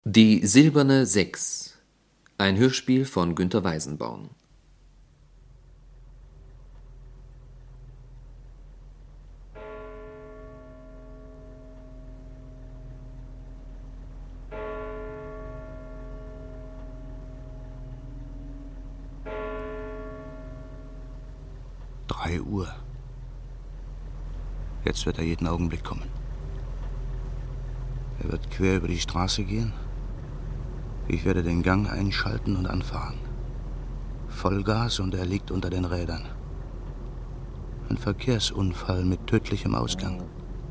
Die silberne Sechs. Ein Hörspiel von Günter Weisenborn. Uhr. Jetzt wird er jeden Augenblick kommen. Er wird quer über die Straße gehen. Ich werde den Gang einschalten und anfahren. Vollgas und er liegt unter den Rädern. Ein Verkehrsunfall mit tödlichem Ausgang.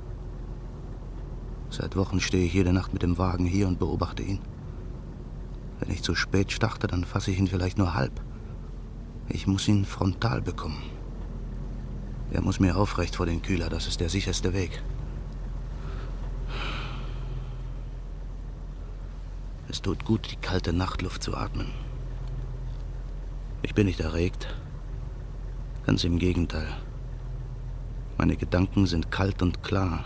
Seit Wochen stehe ich jede Nacht mit dem Wagen hier und beobachte ihn. Wenn ich zu spät starte, dann fasse ich ihn vielleicht nur halb. Ich muss ihn frontal bekommen. Er muss mir aufrecht vor den Kühler, das ist der sicherste Weg. Es tut gut, die kalte Nachtluft zu atmen. Ich bin nicht erregt. Ganz im Gegenteil. Meine Gedanken sind kalt und klar.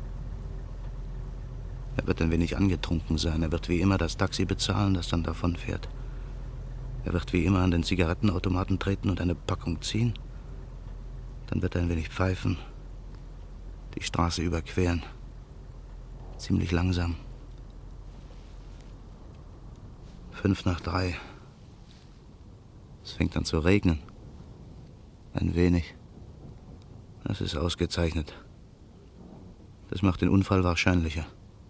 Er wird ein wenig angetrunken sein. Er wird wie immer das Taxi bezahlen, das dann davonfährt. Er wird wie immer an den Zigarettenautomaten treten und eine Packung ziehen. Dann wird er ein wenig pfeifen, die Straße überqueren. Ziemlich langsam. 2:55. Es fängt an zu regnen. Ein wenig. Das ist ausgezeichnet. Das macht den Unfall wahrscheinlicher.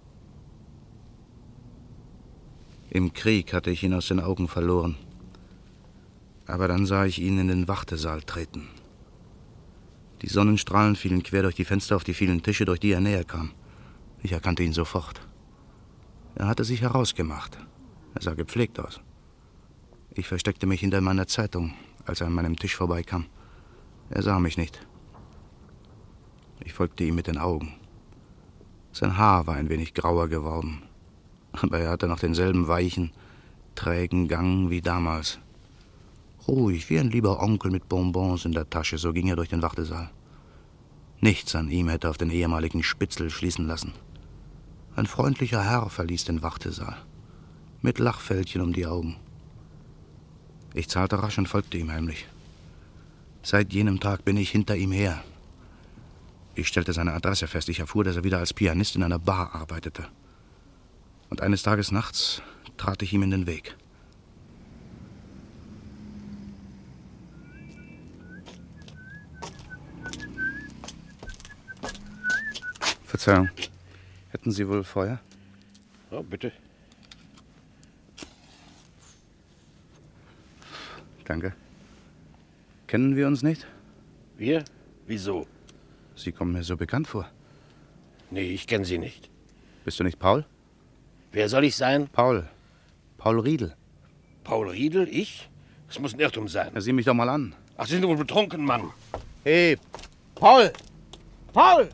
Im Krieg hatte ich ihn aus den Augen verloren. Aber dann sah ich ihn in den Wartesaal treten. Die Sonnenstrahlen fielen quer durch die Fenster auf die vielen Tische, durch die er näher kam. Ich erkannte ihn sofort. Er hatte sich herausgemacht. Er sah gepflegt aus. Ich versteckte mich hinter meiner Zeitung, als er an meinem Tisch vorbeikam. Er sah mich nicht. Ich folgte ihm mit den Augen. Sein Haar war ein wenig grauer geworden, aber er hatte noch denselben weichen, trägen Gang wie damals. Ruhig, wie ein lieber Onkel mit Bonbons in der Tasche, so ging er durch den Wartesaal. Nichts an ihm hätte auf den ehemaligen Spitzel schließen lassen. Ein freundlicher Herr verließ den Wartesaal, mit Lachfältchen um die Augen. Ich zahlte rasch und folgte ihm heimlich. Seit jenem Tag bin ich hinter ihm her. Ich stellte seine Adresse fest. Ich erfuhr, dass er wieder als Pianist in einer Bar arbeitete. Und eines Tages nachts trat ich ihm in den Weg. Verzeihung. Hätten Sie wohl Feuer? Ja, bitte. Danke. Kennen wir uns nicht? Wir? Wieso? Sie kommen mir so bekannt vor. Nee, ich kenne Sie nicht. Bist du nicht Paul? Wer soll ich sein? Paul. Paul Riedel. Paul Riedel? Ich? Das muss ein Irrtum sein. Ja, sieh mich doch mal an. Ach, Sie sind wohl betrunken, Mann. Hey, Paul! Paul!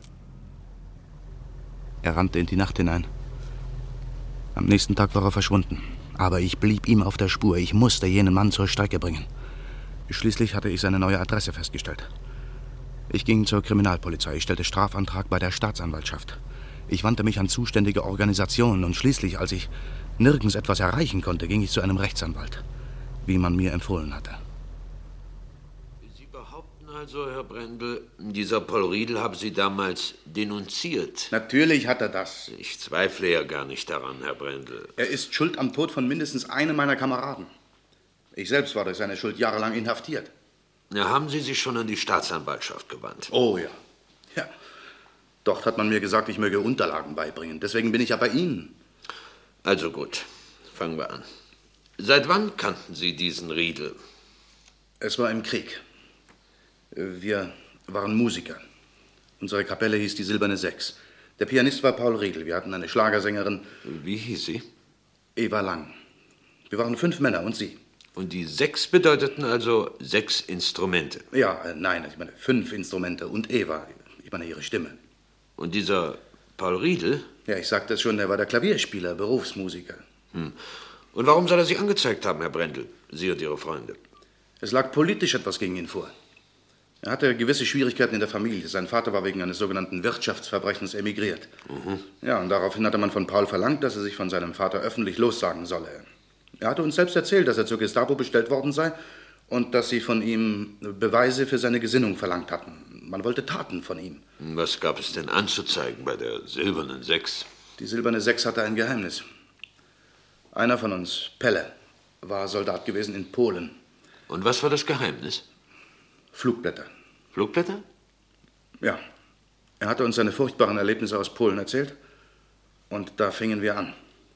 Er rannte in die Nacht hinein. Am nächsten Tag war er verschwunden. Aber ich blieb ihm auf der Spur. Ich musste jenen Mann zur Strecke bringen. Schließlich hatte ich seine neue Adresse festgestellt. Ich ging zur Kriminalpolizei. Ich stellte Strafantrag bei der Staatsanwaltschaft. Ich wandte mich an zuständige Organisationen und schließlich, als ich nirgends etwas erreichen konnte, ging ich zu einem Rechtsanwalt, wie man mir empfohlen hatte. Sie behaupten also, Herr Brendel, dieser Paul Riedel habe Sie damals denunziert? Natürlich hat er das. Ich zweifle ja gar nicht daran, Herr Brendel. Er ist schuld am Tod von mindestens einem meiner Kameraden. Ich selbst war durch seine Schuld jahrelang inhaftiert. Ja, haben Sie sich schon an die Staatsanwaltschaft gewandt? Oh ja. Ja. Dort hat man mir gesagt, ich möge Unterlagen beibringen. Deswegen bin ich ja bei Ihnen. Also gut, fangen wir an. Seit wann kannten Sie diesen Riedel? Es war im Krieg. Wir waren Musiker. Unsere Kapelle hieß die Silberne Sechs. Der Pianist war Paul Riedel. Wir hatten eine Schlagersängerin. Wie hieß sie? Eva Lang. Wir waren 5 Männer und sie. Und die 6 bedeuteten also 6 Instrumente? Ja, nein, ich meine 5 Instrumente und Eva. Ich meine ihre Stimme. Und dieser Paul Riedel? Ja, ich sagte es schon, er war der Klavierspieler, Berufsmusiker. Und warum soll er Sie angezeigt haben, Herr Brendel, Sie und Ihre Freunde? Es lag politisch etwas gegen ihn vor. Er hatte gewisse Schwierigkeiten in der Familie. Sein Vater war wegen eines sogenannten Wirtschaftsverbrechens emigriert. Ja, und daraufhin hatte man von Paul verlangt, dass er sich von seinem Vater öffentlich lossagen solle. Er hatte uns selbst erzählt, dass er zur Gestapo bestellt worden sei und dass sie von ihm Beweise für seine Gesinnung verlangt hatten. Man wollte Taten von ihm. Was gab es denn anzuzeigen bei der Silbernen Sechs? Die Silberne Sechs hatte ein Geheimnis. Einer von uns, Pelle, war Soldat gewesen in Polen. Und was war das Geheimnis? Flugblätter. Flugblätter? Ja. Er hatte uns seine furchtbaren Erlebnisse aus Polen erzählt. Und da fingen wir an.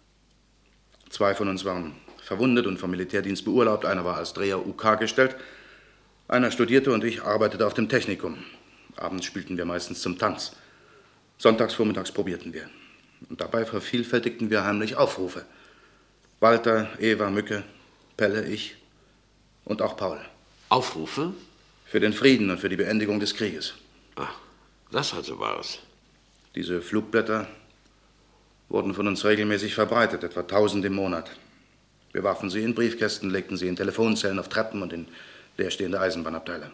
2 von uns waren verwundet und vom Militärdienst beurlaubt. Einer war als Dreher UK gestellt. Einer studierte und ich arbeitete auf dem Technikum. Abends spielten wir meistens zum Tanz. Sonntags vormittags probierten wir. Und dabei vervielfältigten wir heimlich Aufrufe. Walter, Eva, Mücke, Pelle, ich und auch Paul. Aufrufe? Für den Frieden und für die Beendigung des Krieges. Ach, das also war's. Diese Flugblätter wurden von uns regelmäßig verbreitet, etwa 1000 im Monat. Wir warfen sie in Briefkästen, legten sie in Telefonzellen, auf Treppen und in leerstehende Eisenbahnabteile.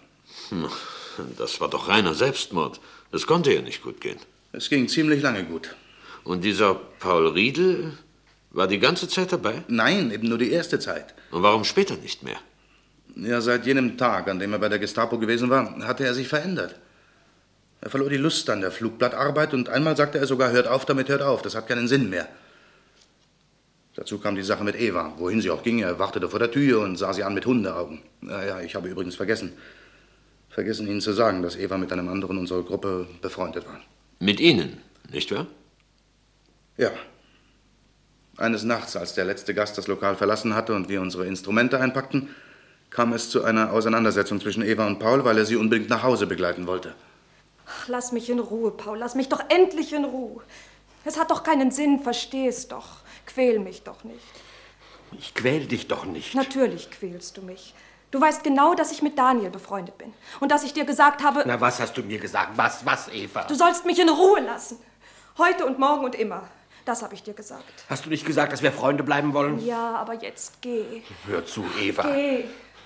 Das war doch reiner Selbstmord. Das konnte ja nicht gut gehen. Es ging ziemlich lange gut. Und dieser Paul Riedel war die ganze Zeit dabei? Nein, eben nur die erste Zeit. Und warum später nicht mehr? Ja, seit jenem Tag, an dem er bei der Gestapo gewesen war, hatte er sich verändert. Er verlor die Lust an der Flugblattarbeit und einmal sagte er sogar, hört auf damit, hört auf, das hat keinen Sinn mehr. Dazu kam die Sache mit Eva, wohin sie auch ging. Er wartete vor der Tür und sah sie an mit Hundeaugen. Ja, ich habe übrigens vergessen Ihnen zu sagen, dass Eva mit einem anderen unserer Gruppe befreundet war. Mit Ihnen, nicht wahr? Ja. Eines Nachts, als der letzte Gast das Lokal verlassen hatte und wir unsere Instrumente einpackten, kam es zu einer Auseinandersetzung zwischen Eva und Paul, weil er sie unbedingt nach Hause begleiten wollte. Ach, lass mich in Ruhe, Paul. Lass mich doch endlich in Ruhe. Es hat doch keinen Sinn, versteh es doch. Quäl mich doch nicht. Ich quäl dich doch nicht. Natürlich quälst du mich. Du weißt genau, dass ich mit Daniel befreundet bin. Und dass ich dir gesagt habe... Na, was hast du mir gesagt? Was, Eva? Du sollst mich in Ruhe lassen. Heute und morgen und immer. Das habe ich dir gesagt. Hast du nicht gesagt, dass wir Freunde bleiben wollen? Ja, aber jetzt geh. Hör zu, Eva. Geh.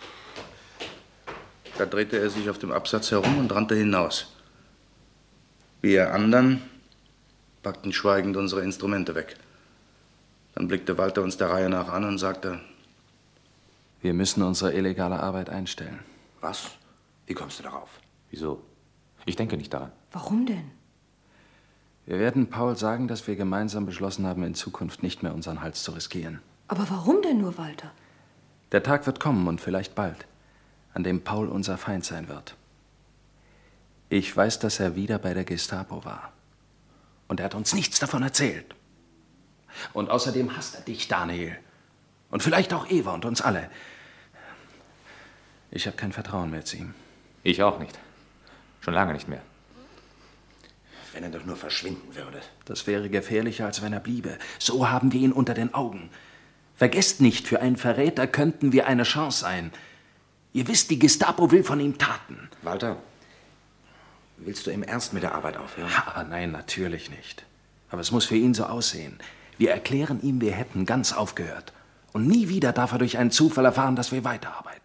Da drehte er sich auf dem Absatz herum und rannte hinaus. Wir anderen packten schweigend unsere Instrumente weg. Dann blickte Walter uns der Reihe nach an und sagte: Wir müssen unsere illegale Arbeit einstellen. Was? Wie kommst du darauf? Wieso? Ich denke nicht daran. Warum denn? Wir werden Paul sagen, dass wir gemeinsam beschlossen haben, in Zukunft nicht mehr unseren Hals zu riskieren. Aber warum denn nur, Walter? Der Tag wird kommen und vielleicht bald, an dem Paul unser Feind sein wird. Ich weiß, dass er wieder bei der Gestapo war. Und er hat uns nichts davon erzählt. Und außerdem hasst er dich, Daniel. Und vielleicht auch Eva und uns alle. Ich habe kein Vertrauen mehr zu ihm. Ich auch nicht. Schon lange nicht mehr. Wenn er doch nur verschwinden würde. Das wäre gefährlicher, als wenn er bliebe. So haben wir ihn unter den Augen. Vergesst nicht, für einen Verräter könnten wir eine Chance sein. Ihr wisst, die Gestapo will von ihm Taten. Walter, willst du im Ernst mit der Arbeit aufhören? Aber nein, natürlich nicht. Aber es muss für ihn so aussehen. Wir erklären ihm, wir hätten ganz aufgehört. Und nie wieder darf er durch einen Zufall erfahren, dass wir weiterarbeiten.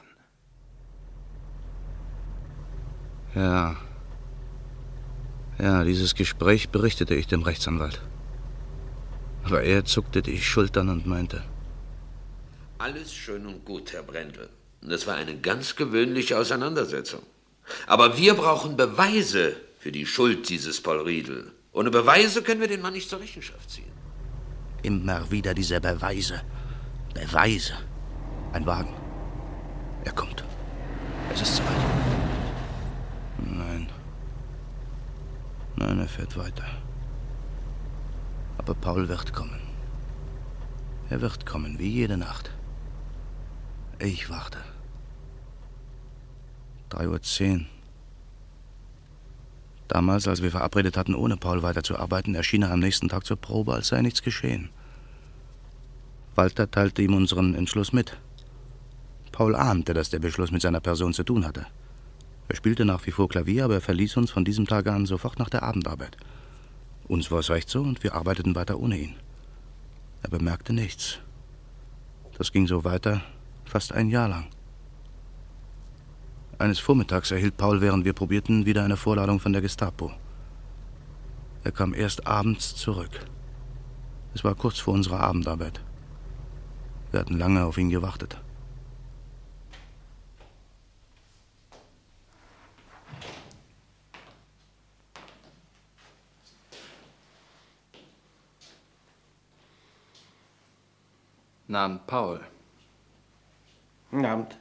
Ja, dieses Gespräch berichtete ich dem Rechtsanwalt. Aber er zuckte die Schultern und meinte: Alles schön und gut, Herr Brendel. Das war eine ganz gewöhnliche Auseinandersetzung. Aber wir brauchen Beweise für die Schuld dieses Paul Riedel. Ohne Beweise können wir den Mann nicht zur Rechenschaft ziehen. Immer wieder diese Beweise. Beweise. Ein Wagen. Er kommt. Es ist soweit. Nein, er fährt weiter. Aber Paul wird kommen. Er wird kommen, wie jede Nacht. Ich warte. 3:10 Uhr. Damals, als wir verabredet hatten, ohne Paul weiterzuarbeiten, erschien er am nächsten Tag zur Probe, als sei nichts geschehen. Walter teilte ihm unseren Entschluss mit. Paul ahnte, dass der Beschluss mit seiner Person zu tun hatte. Er spielte nach wie vor Klavier, aber er verließ uns von diesem Tag an sofort nach der Abendarbeit. Uns war es recht so und wir arbeiteten weiter ohne ihn. Er bemerkte nichts. Das ging so weiter, fast ein Jahr lang. Eines Vormittags erhielt Paul, während wir probierten, wieder eine Vorladung von der Gestapo. Er kam erst abends zurück. Es war kurz vor unserer Abendarbeit. Wir hatten lange auf ihn gewartet. Guten Abend, Paul. Guten Abend.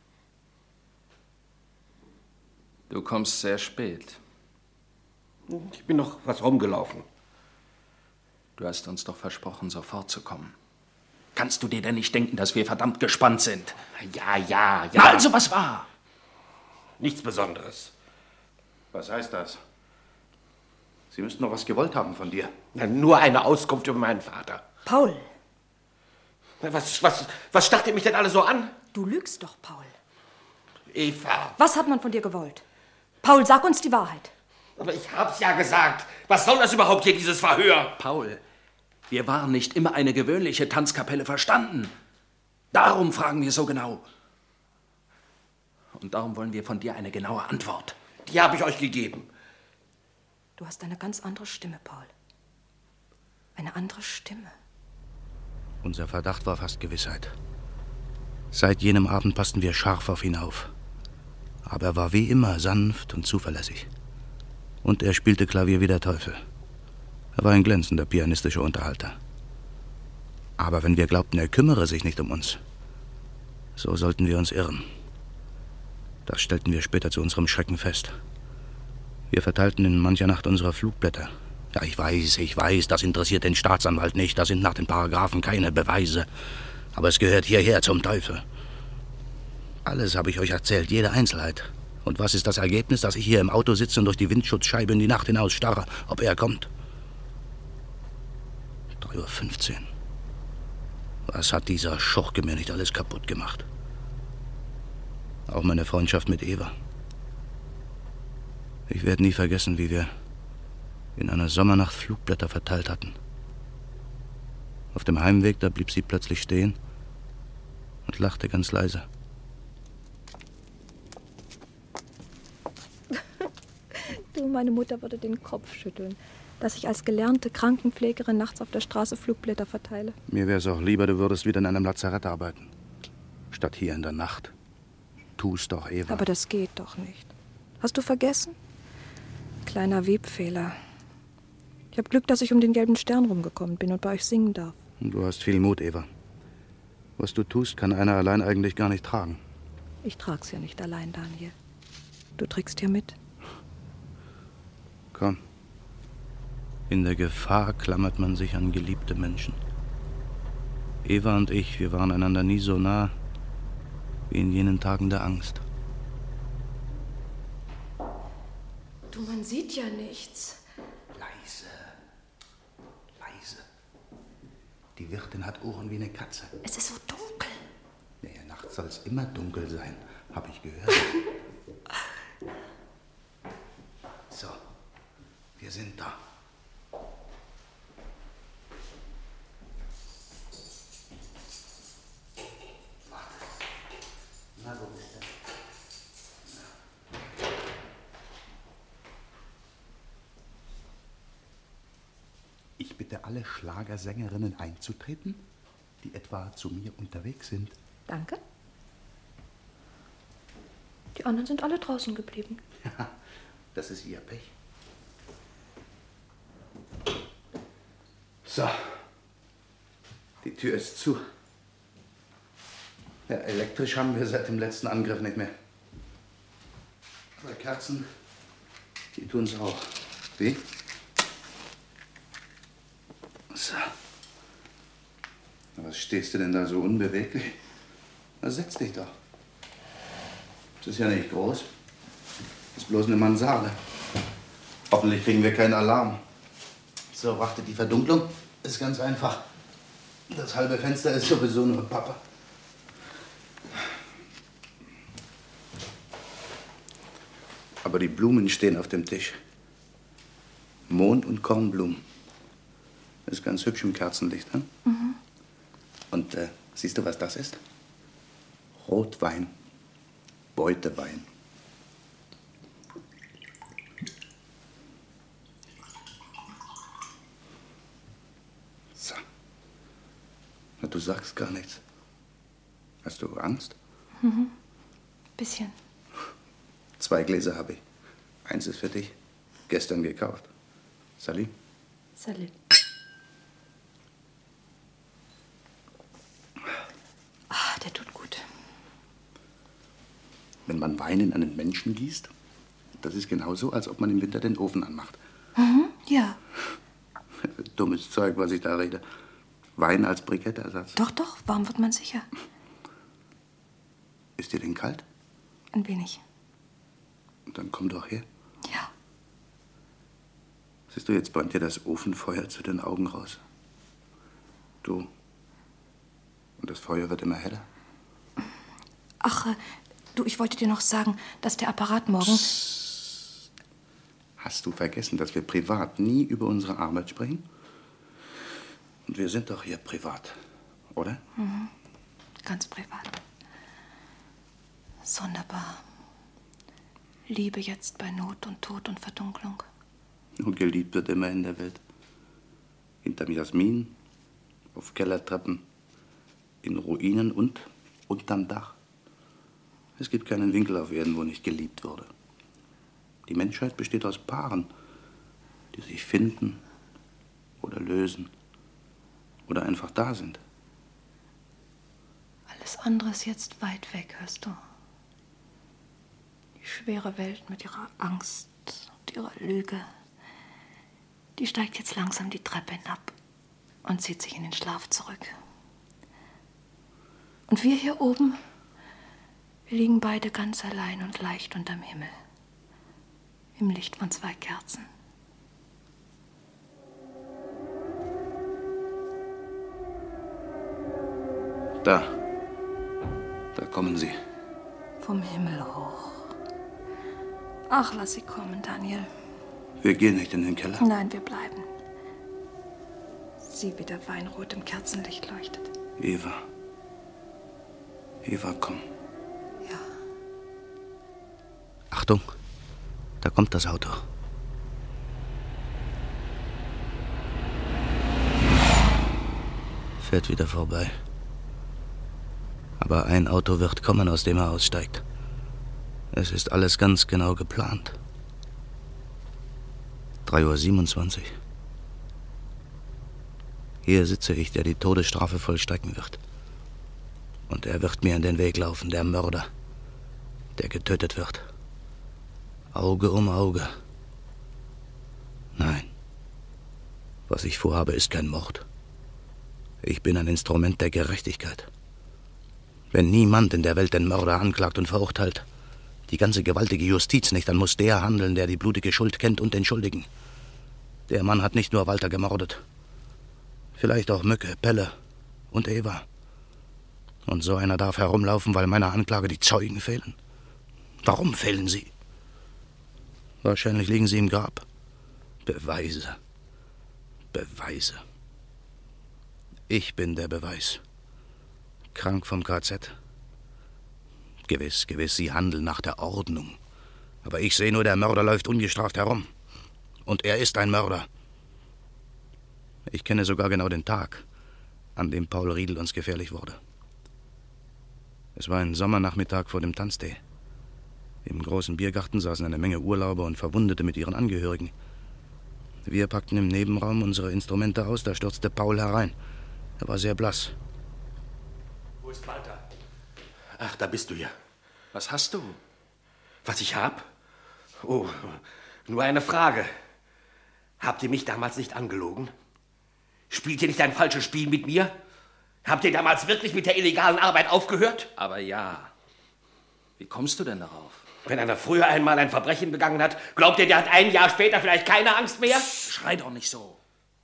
Du kommst sehr spät. Ich bin noch was rumgelaufen. Du hast uns doch versprochen, sofort zu kommen. Kannst du dir denn nicht denken, dass wir verdammt gespannt sind? Ja. Also, was war? Nichts Besonderes. Was heißt das? Sie müssten doch was gewollt haben von dir. Na, nur eine Auskunft über meinen Vater. Paul, Na, was starrt ihr mich denn alle so an? du lügst doch, Paul. Eva. Was hat man von dir gewollt? Paul, sag uns die Wahrheit. Aber ich hab's ja gesagt. Was soll das überhaupt hier, dieses Verhör? Paul, wir waren nicht immer eine gewöhnliche Tanzkapelle, verstanden? Darum fragen wir so genau. Und darum wollen wir von dir eine genaue Antwort. Die habe ich euch gegeben. Du hast eine ganz andere Stimme, Paul. Eine andere Stimme. Unser Verdacht war fast Gewissheit. Seit jenem Abend passten wir scharf auf ihn auf. Aber er war wie immer sanft und zuverlässig. Und er spielte Klavier wie der Teufel. Er war ein glänzender pianistischer Unterhalter. Aber wenn wir glaubten, er kümmere sich nicht um uns, so sollten wir uns irren. Das stellten wir später zu unserem Schrecken fest. Wir verteilten in mancher Nacht unsere Flugblätter. Ja, ich weiß, das interessiert den Staatsanwalt nicht. Da sind nach den Paragraphen keine Beweise. Aber es gehört hierher zum Teufel. Alles habe ich euch erzählt, jede Einzelheit. Und was ist das Ergebnis, dass ich hier im Auto sitze und durch die Windschutzscheibe in die Nacht hinaus starre, ob er kommt? 3:15 Uhr. Was hat dieser Schurke mir nicht alles kaputt gemacht? Auch meine Freundschaft mit Eva. Ich werde nie vergessen, wie wir in einer Sommernacht Flugblätter verteilt hatten. Auf dem Heimweg, da blieb sie plötzlich stehen und lachte ganz leise. Du, meine Mutter würde den Kopf schütteln, dass ich als gelernte Krankenpflegerin nachts auf der Straße Flugblätter verteile. Mir wäre es auch lieber, du würdest wieder in einem Lazarett arbeiten, statt hier in der Nacht. Tu's doch, Eva. Aber das geht doch nicht. Hast du vergessen? Kleiner Webfehler. Ich habe Glück, dass ich um den gelben Stern rumgekommen bin und bei euch singen darf. Du hast viel Mut, Eva. Was du tust, kann einer allein eigentlich gar nicht tragen. Ich trag's ja nicht allein, Daniel. Du trägst ja mit. Komm. In der Gefahr klammert man sich an geliebte Menschen. Eva und ich, wir waren einander nie so nah wie in jenen Tagen der Angst. Du, man sieht ja nichts. Leise. Die Wirtin hat Ohren wie eine Katze. Es ist so dunkel. Naja, nachts soll es immer dunkel sein, habe ich gehört. So, wir sind da. Na, wo bist du? Ich bitte alle Schlagersängerinnen einzutreten, die etwa zu mir unterwegs sind. Danke. Die anderen sind alle draußen geblieben. Ja, das ist ihr Pech. So, die Tür ist zu. Ja, elektrisch haben wir seit dem letzten Angriff nicht mehr. Aber Kerzen, die tun's auch. Wie? So. Na, was stehst du denn da so unbeweglich? Na, setz dich doch. Das ist ja nicht groß. Das ist bloß eine Mansarde. Hoffentlich kriegen wir keinen Alarm. So, wartet die Verdunklung. Ist ganz einfach. Das halbe Fenster ist sowieso nur Pappe. Aber die Blumen stehen auf dem Tisch. Mond- und Kornblumen. Ist ganz hübsch im Kerzenlicht, ne? Mhm. Und siehst du, was das ist? Rotwein. Beutewein. sagst gar nichts. Hast du Angst? Bisschen. 2 Gläser habe ich. 1 ist für dich. Gestern gekauft. Salut. Salut. Ah, der tut gut. Wenn man Wein in einen Menschen gießt, das ist genauso, als ob man im Winter den Ofen anmacht. Ja. Dummes Zeug, was ich da rede. Wein als Briketteersatz. Doch, warm wird man sicher. Ist dir denn kalt? Ein wenig. Dann komm doch her. Ja. Siehst du, jetzt brennt dir das Ofenfeuer zu den Augen raus. Du. Und das Feuer wird immer heller. Ach, du, ich wollte dir noch sagen, dass der Apparat morgen... Hast du vergessen, dass wir privat nie über unsere Arbeit sprechen? Und wir sind doch hier privat, oder? Ganz privat. Sonderbar. Liebe jetzt bei Not und Tod und Verdunklung. Und geliebt wird immer in der Welt. Hinterm Jasmin, auf Kellertreppen, in Ruinen und unterm Dach. Es gibt keinen Winkel auf Erden, wo nicht geliebt wurde. Die Menschheit besteht aus Paaren, die sich finden oder lösen oder einfach da sind. Alles andere ist jetzt weit weg, hörst du? Die schwere Welt mit ihrer Angst und ihrer Lüge, die steigt jetzt langsam die Treppe hinab und zieht sich in den Schlaf zurück. Und wir hier oben, wir liegen beide ganz allein und leicht unterm Himmel. Im Licht von 2 Kerzen. Da kommen sie. Vom Himmel hoch. Ach, lass sie kommen, Daniel. Wir gehen nicht in den Keller. Nein, wir bleiben. Sieh, wie der Weinrot im Kerzenlicht leuchtet. Eva, komm. Ja. Achtung, da kommt das Auto. Fährt wieder vorbei. Aber ein Auto wird kommen, aus dem er aussteigt. Es ist alles ganz genau geplant. 3:27 Uhr. Hier sitze ich, der die Todesstrafe vollstrecken wird. Und er wird mir in den Weg laufen, der Mörder, der getötet wird. Auge um Auge. Nein, was ich vorhabe, ist kein Mord. Ich bin ein Instrument der Gerechtigkeit. Wenn niemand in der Welt den Mörder anklagt und verurteilt, die ganze gewaltige Justiz nicht, dann muss der handeln, der die blutige Schuld kennt und den Schuldigen. Der Mann hat nicht nur Walter gemordet. Vielleicht auch Mücke, Pelle und Eva. Und so einer darf herumlaufen, weil meiner Anklage die Zeugen fehlen. Warum fehlen sie? Wahrscheinlich liegen sie im Grab. Beweise. Beweise. Ich bin der Beweis. Krank vom KZ. Gewiss, sie handeln nach der Ordnung. Aber ich sehe nur, der Mörder läuft ungestraft herum. Und er ist ein Mörder. Ich kenne sogar genau den Tag, an dem Paul Riedel uns gefährlich wurde. Es war ein Sommernachmittag vor dem Tanztee. Im großen Biergarten saßen eine Menge Urlauber und Verwundete mit ihren Angehörigen. Wir packten im Nebenraum unsere Instrumente aus, da stürzte Paul herein. Er war sehr blass. Wo ist Walter? Ach, da bist du ja. Was hast du? Was ich hab? Oh, nur eine Frage. Habt ihr mich damals nicht angelogen? Spielt ihr nicht ein falsches Spiel mit mir? Habt ihr damals wirklich mit der illegalen Arbeit aufgehört? Aber ja. Wie kommst du denn darauf? Wenn einer früher einmal ein Verbrechen begangen hat, glaubt ihr, der hat ein Jahr später vielleicht keine Angst mehr? Schrei doch nicht so.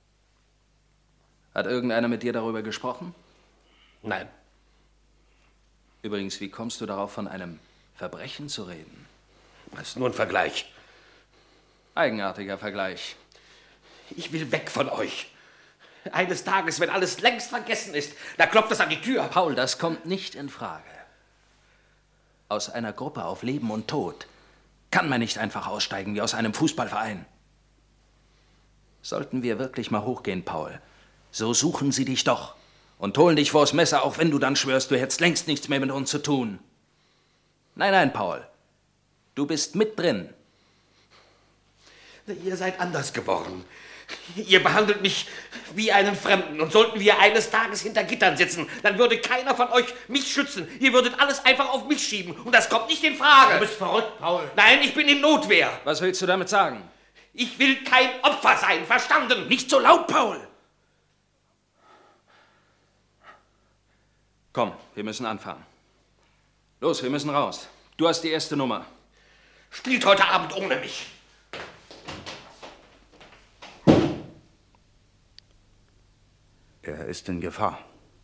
Hat irgendeiner mit dir darüber gesprochen? Nein. Übrigens, wie kommst du darauf, von einem Verbrechen zu reden? Das ist nur ein Vergleich. Eigenartiger Vergleich. Ich will weg von euch. Eines Tages, wenn alles längst vergessen ist, da klopft es an die Tür. Paul, das kommt nicht in Frage. Aus einer Gruppe auf Leben und Tod kann man nicht einfach aussteigen wie aus einem Fußballverein. Sollten wir wirklich mal hochgehen, Paul, so suchen sie dich doch Und holen dich vors Messer, auch wenn du dann schwörst, du hättest längst nichts mehr mit uns zu tun. Nein, nein, Paul. Du bist mit drin. Ihr seid anders geworden. Ihr behandelt mich wie einen Fremden. Und sollten wir eines Tages hinter Gittern sitzen, dann würde keiner von euch mich schützen. Ihr würdet alles einfach auf mich schieben. Und das kommt nicht in Frage. Du bist verrückt, Paul. Nein, ich bin in Notwehr. Was willst du damit sagen? Ich will kein Opfer sein, verstanden? Nicht so laut, Paul! Komm, wir müssen anfangen. Los, wir müssen raus. Du hast die erste Nummer. Spielt heute Abend ohne mich. Er ist in Gefahr.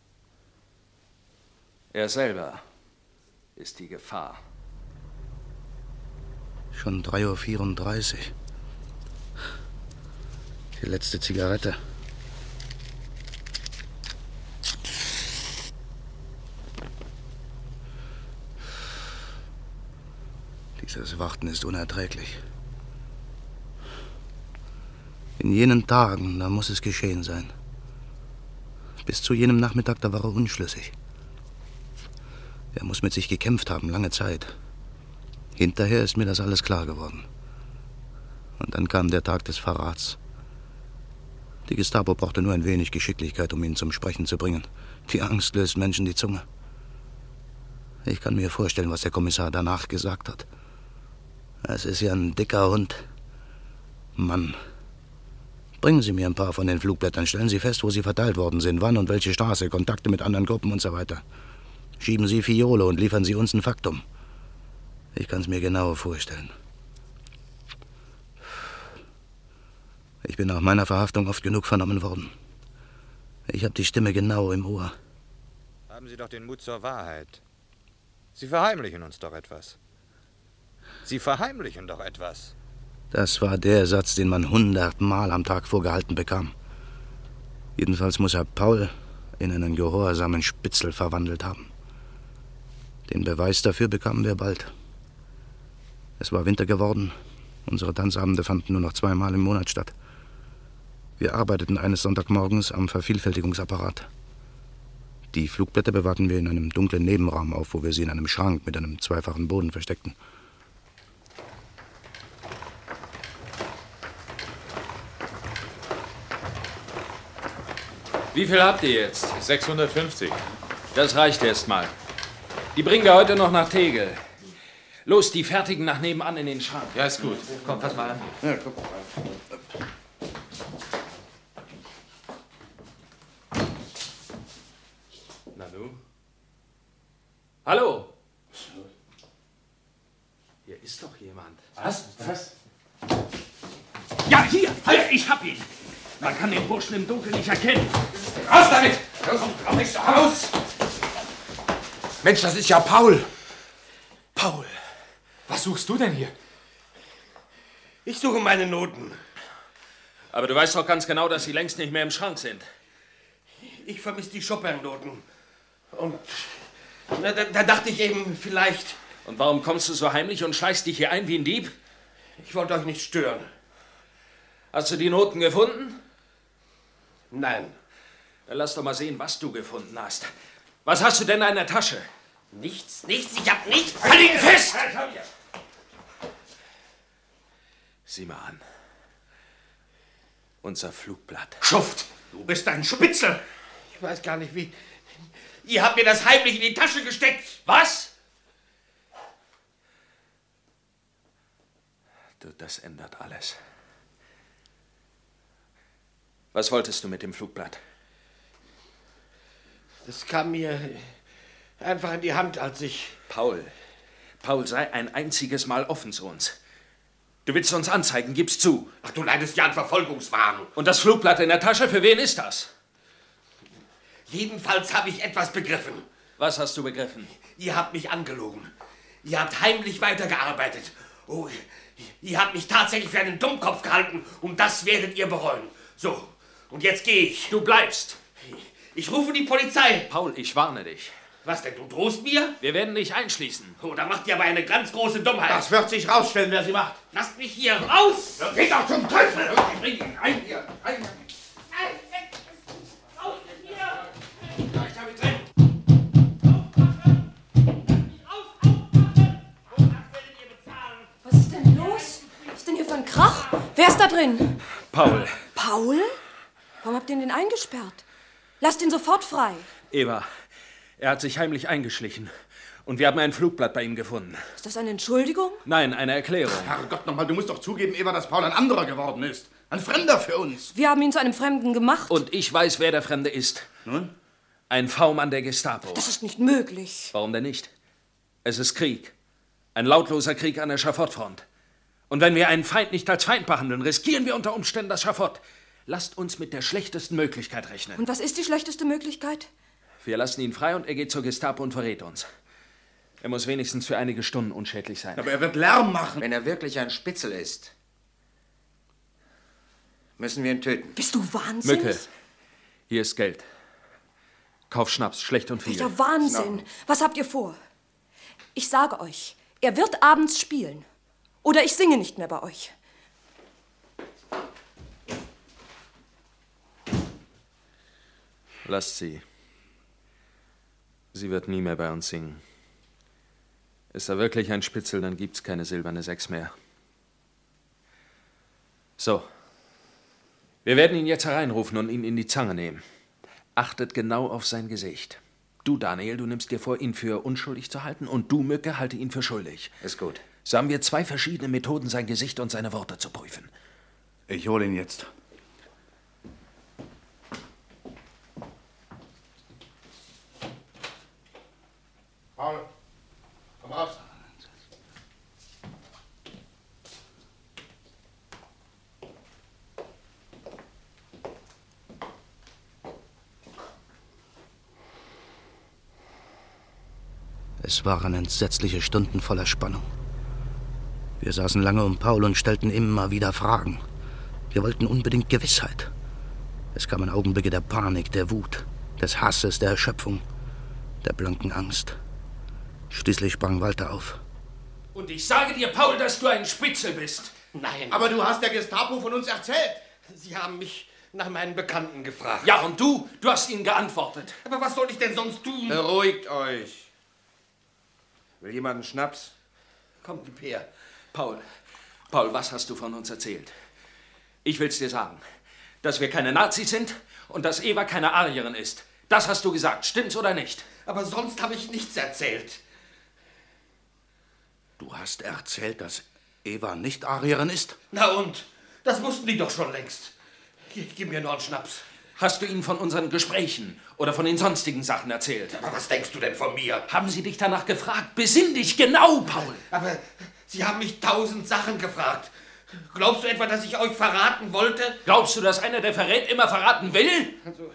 Er selber ist die Gefahr. Schon 3:34 Uhr. Die letzte Zigarette. Dieses Warten ist unerträglich. In jenen Tagen, da muss es geschehen sein. Bis zu jenem Nachmittag, da war er unschlüssig. Er muss mit sich gekämpft haben, lange Zeit. Hinterher ist mir das alles klar geworden. Und dann kam der Tag des Verrats. Die Gestapo brauchte nur ein wenig Geschicklichkeit, um ihn zum Sprechen zu bringen. Die Angst löst Menschen die Zunge. Ich kann mir vorstellen, was der Kommissar danach gesagt hat. Es ist ja ein dicker Hund. Mann. Bringen Sie mir ein paar von den Flugblättern. Stellen Sie fest, wo sie verteilt worden sind, wann und welche Straße, Kontakte mit anderen Gruppen und so weiter. Schieben Sie Fiole und liefern Sie uns ein Faktum. Ich kann es mir genau vorstellen. Ich bin nach meiner Verhaftung oft genug vernommen worden. Ich habe die Stimme genau im Ohr. Haben Sie doch den Mut zur Wahrheit. Sie verheimlichen uns doch etwas. Sie verheimlichen doch etwas. Das war der Satz, den man 100 Mal am Tag vorgehalten bekam. Jedenfalls muss er Paul in einen gehorsamen Spitzel verwandelt haben. Den Beweis dafür bekamen wir bald. Es war Winter geworden. Unsere Tanzabende fanden nur noch 2-mal im Monat statt. Wir arbeiteten eines Sonntagmorgens am Vervielfältigungsapparat. Die Flugblätter bewahrten wir in einem dunklen Nebenraum auf, wo wir sie in einem Schrank mit einem zweifachen Boden versteckten. Wie viel habt ihr jetzt? 650. Das reicht erst mal. Die bringen wir heute noch nach Tegel. Los, die fertigen nach nebenan in den Schrank. Ja, ist gut. Komm, pass mal an. Ja, guck mal. Nanu? Hallo? Hier ist doch jemand. Was? Ja, hier! Halt, ich hab ihn! Man kann den Burschen im Dunkeln nicht erkennen. Raus damit! Komm nicht raus! Mensch, das ist ja Paul! Paul, was suchst du denn hier? Ich suche meine Noten. Aber du weißt doch ganz genau, dass sie längst nicht mehr im Schrank sind. Ich vermisse die Chopin-Noten. Und da dachte ich eben, vielleicht... Und warum kommst du so heimlich und schleichst dich hier ein wie ein Dieb? Ich wollte euch nicht stören. Hast du die Noten gefunden? Nein. Dann lass doch mal sehen, was du gefunden hast. Was hast du denn in der Tasche? Nichts, ich hab nichts. Halt ihn fest! Sieh mal an. Unser Flugblatt. Schuft! Du bist ein Spitzel! Ich weiß gar nicht, wie... Ihr habt mir das heimlich in die Tasche gesteckt! Was? Du, das ändert alles. Was wolltest du mit dem Flugblatt? Das kam mir einfach in die Hand, als ich... Paul, sei ein einziges Mal offen zu uns. Du willst uns anzeigen, gib's zu. Ach, du leidest ja an Verfolgungswahn. Und das Flugblatt in der Tasche, für wen ist das? Jedenfalls habe ich etwas begriffen. Was hast du begriffen? Ihr habt mich angelogen. Ihr habt heimlich weitergearbeitet. Oh, ihr habt mich tatsächlich für einen Dummkopf gehalten und das werdet ihr bereuen. So, und jetzt gehe ich. Du bleibst. Ich rufe die Polizei. Paul, ich warne dich. Was denn, du drohst mir? Wir werden dich einschließen. Oh, da macht ihr aber eine ganz große Dummheit. Das wird sich rausstellen, wer sie macht. Lasst mich hier raus! Geht doch zum Teufel! Ich bring ihn ein hier! Raus mit mir! drin. Paul. Paul? Warum habt ihr ihn denn eingesperrt? Lasst ihn sofort frei. Eva, er hat sich heimlich eingeschlichen. Und wir haben ein Flugblatt bei ihm gefunden. Ist das eine Entschuldigung? Nein, eine Erklärung. Herrgott nochmal, du musst doch zugeben, Eva, dass Paul ein anderer geworden ist. Ein Fremder für uns. Wir haben ihn zu einem Fremden gemacht. Und ich weiß, wer der Fremde ist. Nun? Ein V-Mann der Gestapo. Das ist nicht möglich. Warum denn nicht? Es ist Krieg. Ein lautloser Krieg an der Schafottfront. Und wenn wir einen Feind nicht als Feind behandeln, riskieren wir unter Umständen das Schafott. Lasst uns mit der schlechtesten Möglichkeit rechnen. Und was ist die schlechteste Möglichkeit? Wir lassen ihn frei und er geht zur Gestapo und verrät uns. Er muss wenigstens für einige Stunden unschädlich sein. Aber er wird Lärm machen. Wenn er wirklich ein Spitzel ist, müssen wir ihn töten. Bist du wahnsinnig? Mücke, hier ist Geld. Kauf Schnaps, schlecht und viel. Welcher Wahnsinn. Was habt ihr vor? Ich sage euch, er wird abends spielen. Oder ich singe nicht mehr bei euch. Lasst sie. Sie wird nie mehr bei uns singen. Ist er wirklich ein Spitzel, dann gibt's keine silberne 6 mehr. So. Wir werden ihn jetzt hereinrufen und ihn in die Zange nehmen. Achtet genau auf sein Gesicht. Du, Daniel, du nimmst dir vor, ihn für unschuldig zu halten, und du, Mücke, halte ihn für schuldig. Ist gut. So haben wir 2 verschiedene Methoden, sein Gesicht und seine Worte zu prüfen. Ich hole ihn jetzt. Paul, komm raus. Es waren entsetzliche Stunden voller Spannung. Wir saßen lange um Paul und stellten immer wieder Fragen. Wir wollten unbedingt Gewissheit. Es kamen Augenblicke der Panik, der Wut, des Hasses, der Erschöpfung, der blanken Angst. Schließlich sprang Walter auf. Und ich sage dir, Paul, dass du ein Spitzel bist. Nein. Aber du hast der Gestapo von uns erzählt. Sie haben mich nach meinen Bekannten gefragt. Ja, und du hast ihnen geantwortet. Aber was soll ich denn sonst tun? Beruhigt euch. Will jemand einen Schnaps? Komm, gib her. Paul, was hast du von uns erzählt? Ich will's dir sagen, dass wir keine Nazis sind und dass Eva keine Arierin ist. Das hast du gesagt, stimmt's oder nicht? Aber sonst habe ich nichts erzählt. Du hast erzählt, dass Eva nicht Arierin ist? Na und? Das wussten die doch schon längst. Gib mir nur einen Schnaps. Hast du ihnen von unseren Gesprächen oder von den sonstigen Sachen erzählt? Aber was denkst du denn von mir? Haben sie dich danach gefragt? Besinn dich genau, Paul! Aber sie haben mich 1000 Sachen gefragt. Glaubst du etwa, dass ich euch verraten wollte? Glaubst du, dass einer, der verrät, immer verraten will? Also,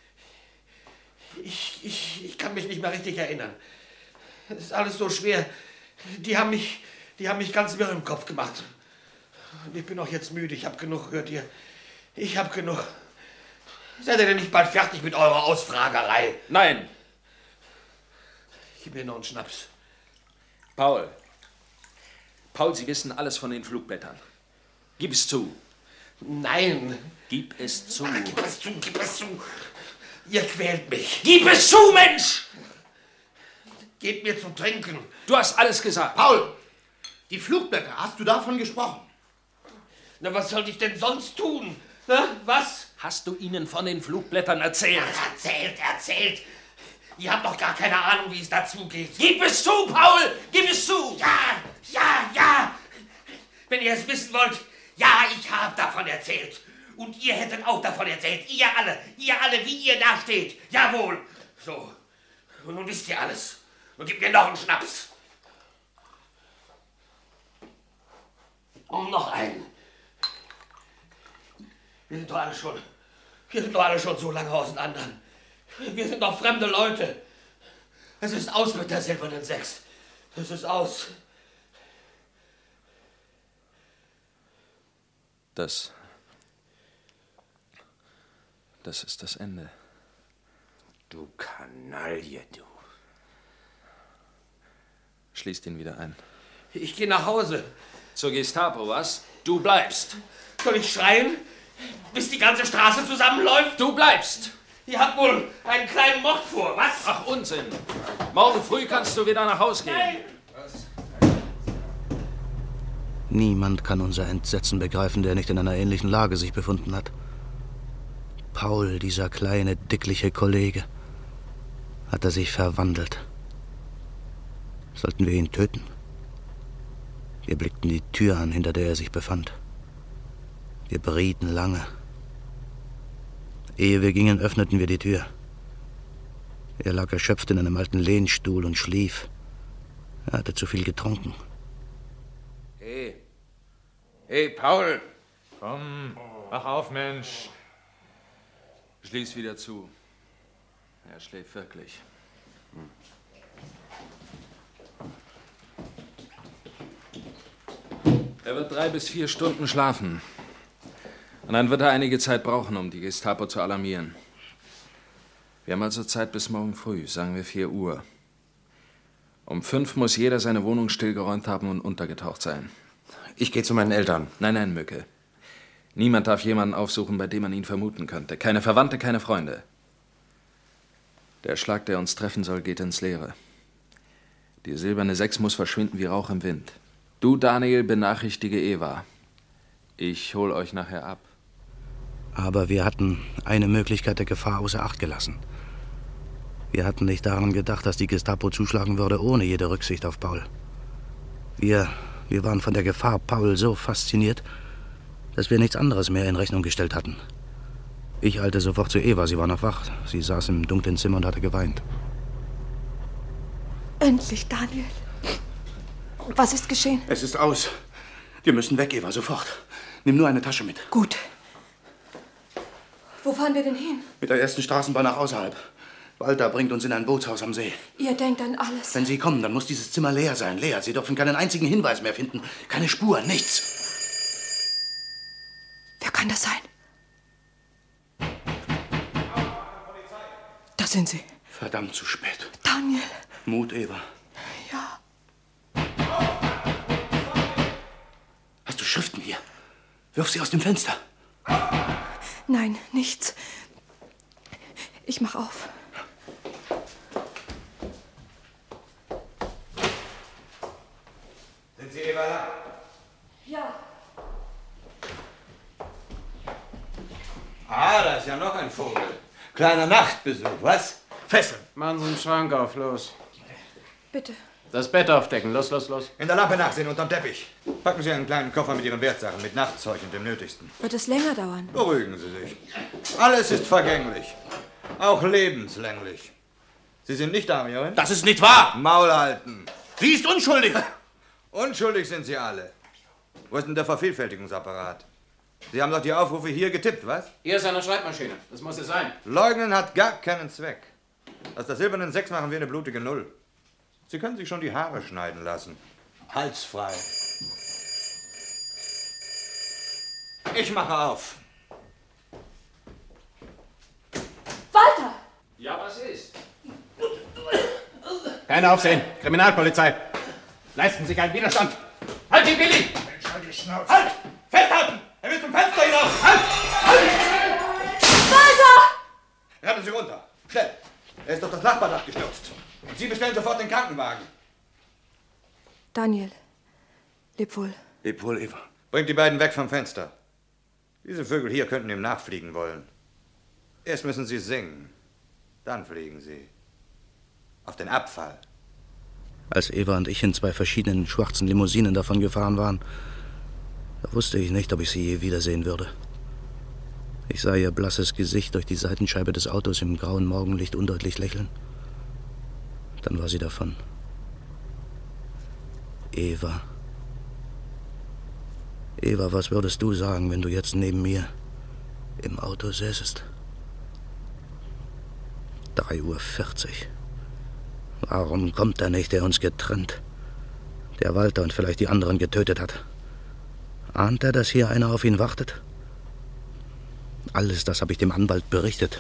ich kann mich nicht mehr richtig erinnern. Es ist alles so schwer. Die haben mich ganz wirr im Kopf gemacht. Und ich bin auch jetzt müde. Ich habe genug, hört ihr? Ich habe genug. Seid ihr denn nicht bald fertig mit eurer Ausfragerei? Nein. Gib mir noch einen Schnaps. Paul, Sie wissen alles von den Flugblättern. Gib es zu. Nein. Gib es zu. Ach, gib es zu, gib es zu. Ihr quält mich. Gib es zu, Mensch! Gebt mir zu trinken. Du hast alles gesagt. Paul, die Flugblätter, hast du davon gesprochen? Na, was sollte ich denn sonst tun? Na, was? Hast du ihnen von den Flugblättern erzählt? Erzählt. Ihr habt doch gar keine Ahnung, wie es dazu geht. Gib es zu, Paul! Gib es zu! Ja! Wenn ihr es wissen wollt, ja, ich habe davon erzählt. Und ihr hättet auch davon erzählt. Ihr alle, wie ihr da steht. Jawohl. So. Und nun wisst ihr alles. Und gebt mir noch einen Schnaps. Und noch einen. Wir sind doch alle schon so lange auseinander. Wir sind doch fremde Leute. Es ist aus mit der silbernen 6. Es ist aus. Das ist das Ende. Du Kanaille, du. Schließt ihn wieder ein. Ich gehe nach Hause. Zur Gestapo, was? Du bleibst. Soll ich schreien, bis die ganze Straße zusammenläuft? Du bleibst. Ihr habt wohl einen kleinen Mord vor, was? Ach, Unsinn. Morgen früh kannst du wieder nach Hause gehen. Nein. Niemand kann unser Entsetzen begreifen, der nicht in einer ähnlichen Lage sich befunden hat. Paul, dieser kleine, dickliche Kollege, hat er sich verwandelt. Sollten wir ihn töten? Wir blickten die Tür an, hinter der er sich befand. Wir berieten lange. Ehe wir gingen, öffneten wir die Tür. Er lag erschöpft in einem alten Lehnstuhl und schlief. Er hatte zu viel getrunken. Hey, Paul! Komm, wach auf, Mensch. Schließ wieder zu. Er schläft wirklich. Er wird 3 bis 4 Stunden schlafen. Und dann wird er einige Zeit brauchen, um die Gestapo zu alarmieren. Wir haben also Zeit bis morgen früh, sagen wir 4 Uhr. Um 5 muss jeder seine Wohnung stillgeräumt haben und untergetaucht sein. Ich gehe zu meinen Eltern. Nein, Mücke. Niemand darf jemanden aufsuchen, bei dem man ihn vermuten könnte. Keine Verwandte, keine Freunde. Der Schlag, der uns treffen soll, geht ins Leere. Die silberne 6 muss verschwinden wie Rauch im Wind. Du, Daniel, benachrichtige Eva. Ich hol euch nachher ab. Aber wir hatten eine Möglichkeit der Gefahr außer Acht gelassen. Wir hatten nicht daran gedacht, dass die Gestapo zuschlagen würde, ohne jede Rücksicht auf Paul. Wir waren von der Gefahr Paul so fasziniert, dass wir nichts anderes mehr in Rechnung gestellt hatten. Ich eilte sofort zu Eva, sie war noch wach. Sie saß im dunklen Zimmer und hatte geweint. Endlich, Daniel. Was ist geschehen? Es ist aus. Wir müssen weg, Eva, sofort. Nimm nur eine Tasche mit. Gut. Wo fahren wir denn hin? Mit der ersten Straßenbahn nach außerhalb. Walter bringt uns in ein Bootshaus am See. Ihr denkt an alles. Wenn Sie kommen, dann muss dieses Zimmer leer sein. Leer. Sie dürfen keinen einzigen Hinweis mehr finden. Keine Spur, nichts. Wer kann das sein? Da sind sie. Verdammt zu spät. Daniel. Mut, Eva. Ja. Hast du Schriften hier? Wirf sie aus dem Fenster. Nein, nichts. Ich mach auf. Sind Sie Eva da? Ja. Ah, da ist ja noch ein Vogel. Kleiner Nachtbesuch, was? Fesseln. Machen Sie den Schrank auf, los. Bitte. Das Bett aufdecken, los, los, los. In der Lampe nachsehen, unterm Teppich. Packen Sie einen kleinen Koffer mit Ihren Wertsachen, mit Nachtzeug und dem Nötigsten. Wird es länger dauern? Beruhigen Sie sich. Alles ist vergänglich. Auch lebenslänglich. Sie sind nicht Darmierin? Das ist nicht wahr! Maul halten. Sie ist unschuldig! Unschuldig sind Sie alle. Wo ist denn der Vervielfältigungsapparat? Sie haben doch die Aufrufe hier getippt, was? Hier ist eine Schreibmaschine, das muss es sein. Leugnen hat gar keinen Zweck. Aus der silbernen 6 machen wir eine blutige 0. Sie können sich schon die Haare schneiden lassen. Hals frei. Ich mache auf. Walter! Ja, was ist? Kein Aufsehen, Kriminalpolizei. Leisten Sie keinen Widerstand. Halt ihn, Billy! Mensch, halt die Schnauze. Halt! Festhalten! Er will zum Fenster hinaus! Halt! Halt! Walter! Rennen Sie runter. Schnell. Er ist auf das Nachbardach gestürzt. Und Sie bestellen sofort den Krankenwagen. Daniel, leb wohl. Leb wohl, Eva. Bringt die beiden weg vom Fenster. Diese Vögel hier könnten ihm nachfliegen wollen. Erst müssen sie singen. Dann fliegen sie. Auf den Abfall. Als Eva und ich in 2 verschiedenen schwarzen Limousinen davon gefahren waren, da wusste ich nicht, ob ich sie je wiedersehen würde. Ich sah ihr blasses Gesicht durch die Seitenscheibe des Autos im grauen Morgenlicht undeutlich lächeln. Dann war sie davon. Eva. Eva, was würdest du sagen, wenn du jetzt neben mir im Auto säßest? 3:40 Uhr. Warum kommt er nicht, der uns getrennt, der Walter und vielleicht die anderen getötet hat? Ahnt er, dass hier einer auf ihn wartet? Alles das habe ich dem Anwalt berichtet.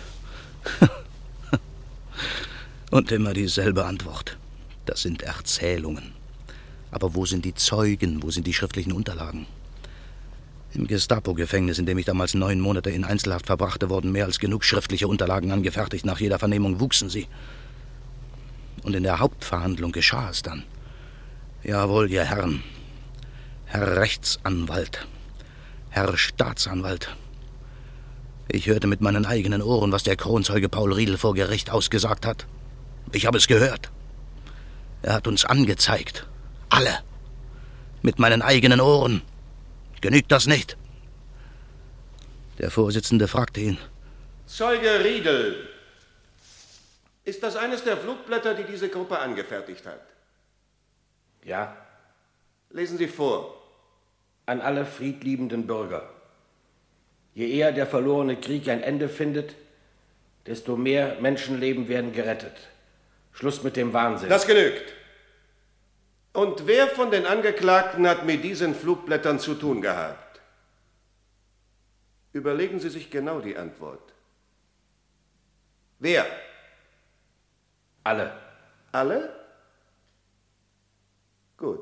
Und immer dieselbe Antwort. Das sind Erzählungen. Aber wo sind die Zeugen? Wo sind die schriftlichen Unterlagen? Im Gestapo-Gefängnis, in dem ich damals 9 Monate in Einzelhaft verbrachte, wurden mehr als genug schriftliche Unterlagen angefertigt. Nach jeder Vernehmung wuchsen sie. Und in der Hauptverhandlung geschah es dann. Jawohl, ihr Herren. Herr Rechtsanwalt, Herr Staatsanwalt, ich hörte mit meinen eigenen Ohren, was der Kronzeuge Paul Riedel vor Gericht ausgesagt hat. Ich habe es gehört. Er hat uns angezeigt. Alle. Mit meinen eigenen Ohren. Genügt das nicht? Der Vorsitzende fragte ihn. Zeuge Riedel, ist das eines der Flugblätter, die diese Gruppe angefertigt hat? Ja. Lesen Sie vor. An alle friedliebenden Bürger. Je eher der verlorene Krieg ein Ende findet, desto mehr Menschenleben werden gerettet. Schluss mit dem Wahnsinn. Das genügt. Und wer von den Angeklagten hat mit diesen Flugblättern zu tun gehabt? Überlegen Sie sich genau die Antwort. Wer? Alle. Alle? Gut.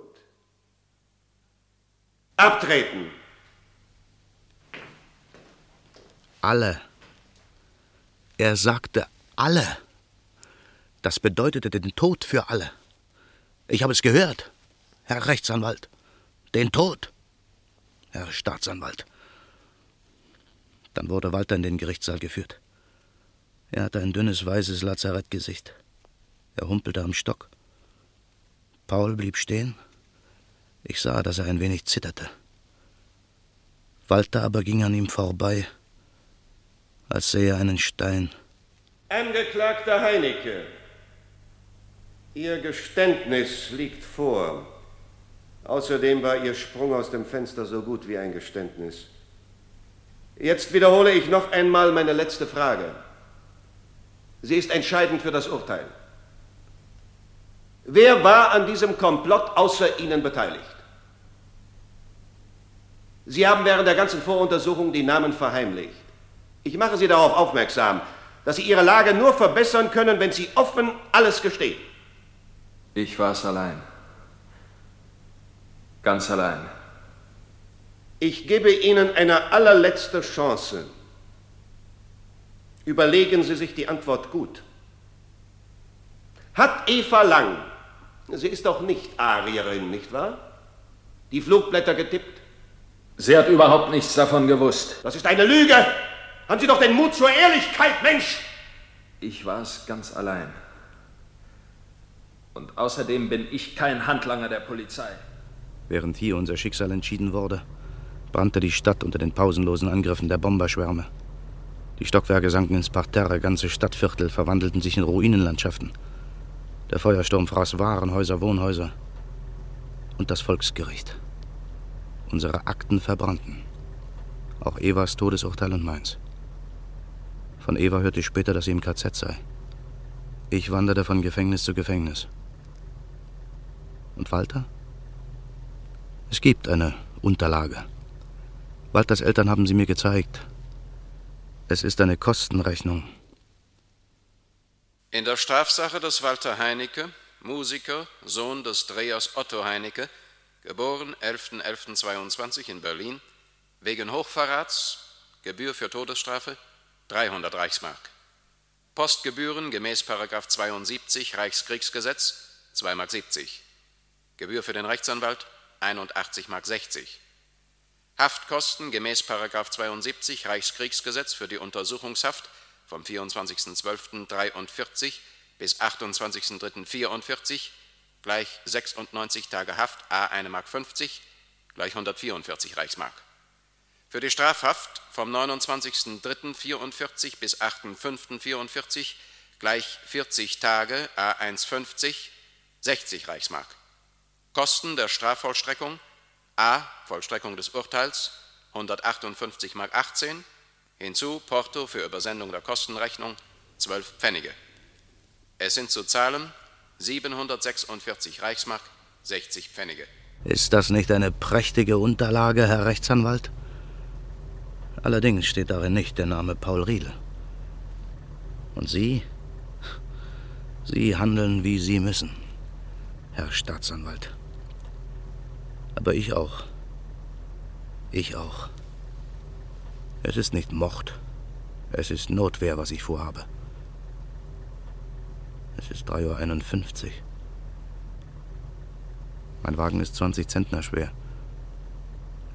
Abtreten. Alle. Er sagte alle. Das bedeutete den Tod für alle. Ich habe es gehört, Herr Rechtsanwalt. Den Tod, Herr Staatsanwalt. Dann wurde Walter in den Gerichtssaal geführt. Er hatte ein dünnes, weißes Lazarettgesicht. Er humpelte am Stock. Paul blieb stehen. Ich sah, dass er ein wenig zitterte. Walter aber ging an ihm vorbei, als sähe er einen Stein. Angeklagter Heinecke, Ihr Geständnis liegt vor. Außerdem war Ihr Sprung aus dem Fenster so gut wie ein Geständnis. Jetzt wiederhole ich noch einmal meine letzte Frage. Sie ist entscheidend für das Urteil. Wer war an diesem Komplott außer Ihnen beteiligt? Sie haben während der ganzen Voruntersuchung die Namen verheimlicht. Ich mache Sie darauf aufmerksam, dass Sie Ihre Lage nur verbessern können, wenn Sie offen alles gestehen. Ich war es allein. Ganz allein. Ich gebe Ihnen eine allerletzte Chance. Überlegen Sie sich die Antwort gut. Hat Eva Lang, sie ist doch nicht Arierin, nicht wahr? Die Flugblätter getippt? Sie hat überhaupt nichts davon gewusst. Das ist eine Lüge! Haben Sie doch den Mut zur Ehrlichkeit, Mensch! Ich war es ganz allein. Und außerdem bin ich kein Handlanger der Polizei. Während hier unser Schicksal entschieden wurde, brannte die Stadt unter den pausenlosen Angriffen der Bomberschwärme. Die Stockwerke sanken ins Parterre, ganze Stadtviertel verwandelten sich in Ruinenlandschaften. Der Feuersturm fraß Warenhäuser, Wohnhäuser und das Volksgericht. Unsere Akten verbrannten. Auch Evas Todesurteil und meins. Von Eva hörte ich später, dass sie im KZ sei. Ich wanderte von Gefängnis zu Gefängnis. Und Walter? Es gibt eine Unterlage. Walters Eltern haben sie mir gezeigt. Es ist eine Kostenrechnung. In der Strafsache des Walter Heinecke, Musiker, Sohn des Drehers Otto Heinecke, geboren 11.11.22 in Berlin, wegen Hochverrats, Gebühr für Todesstrafe, 300 Reichsmark. Postgebühren gemäß § 72 Reichskriegsgesetz, 2,70 Mark. Gebühr für den Rechtsanwalt, 81,60 Mark. Haftkosten gemäß § 72 Reichskriegsgesetz für die Untersuchungshaft vom 24.12.43 bis 28.03.44 gleich 96 Tage Haft, A 1,50 Mark, gleich 144 Reichsmark. Für die Strafhaft vom 29.03.44 bis 8.05.44 gleich 40 Tage, A 1,50, 60 Reichsmark. Kosten der Strafvollstreckung, A. Vollstreckung des Urteils, 158,18 Mark, hinzu Porto für Übersendung der Kostenrechnung, 12 Pfennige. Es sind zu zahlen 746 Reichsmark, 60 Pfennige. Ist das nicht eine prächtige Unterlage, Herr Rechtsanwalt? Allerdings steht darin nicht der Name Paul Riedel. Und Sie handeln, wie Sie müssen, Herr Staatsanwalt. Aber ich auch. Ich auch. Es ist nicht Mord. Es ist Notwehr, was ich vorhabe. Es ist 3:51 Uhr. Mein Wagen ist 20 Zentner schwer.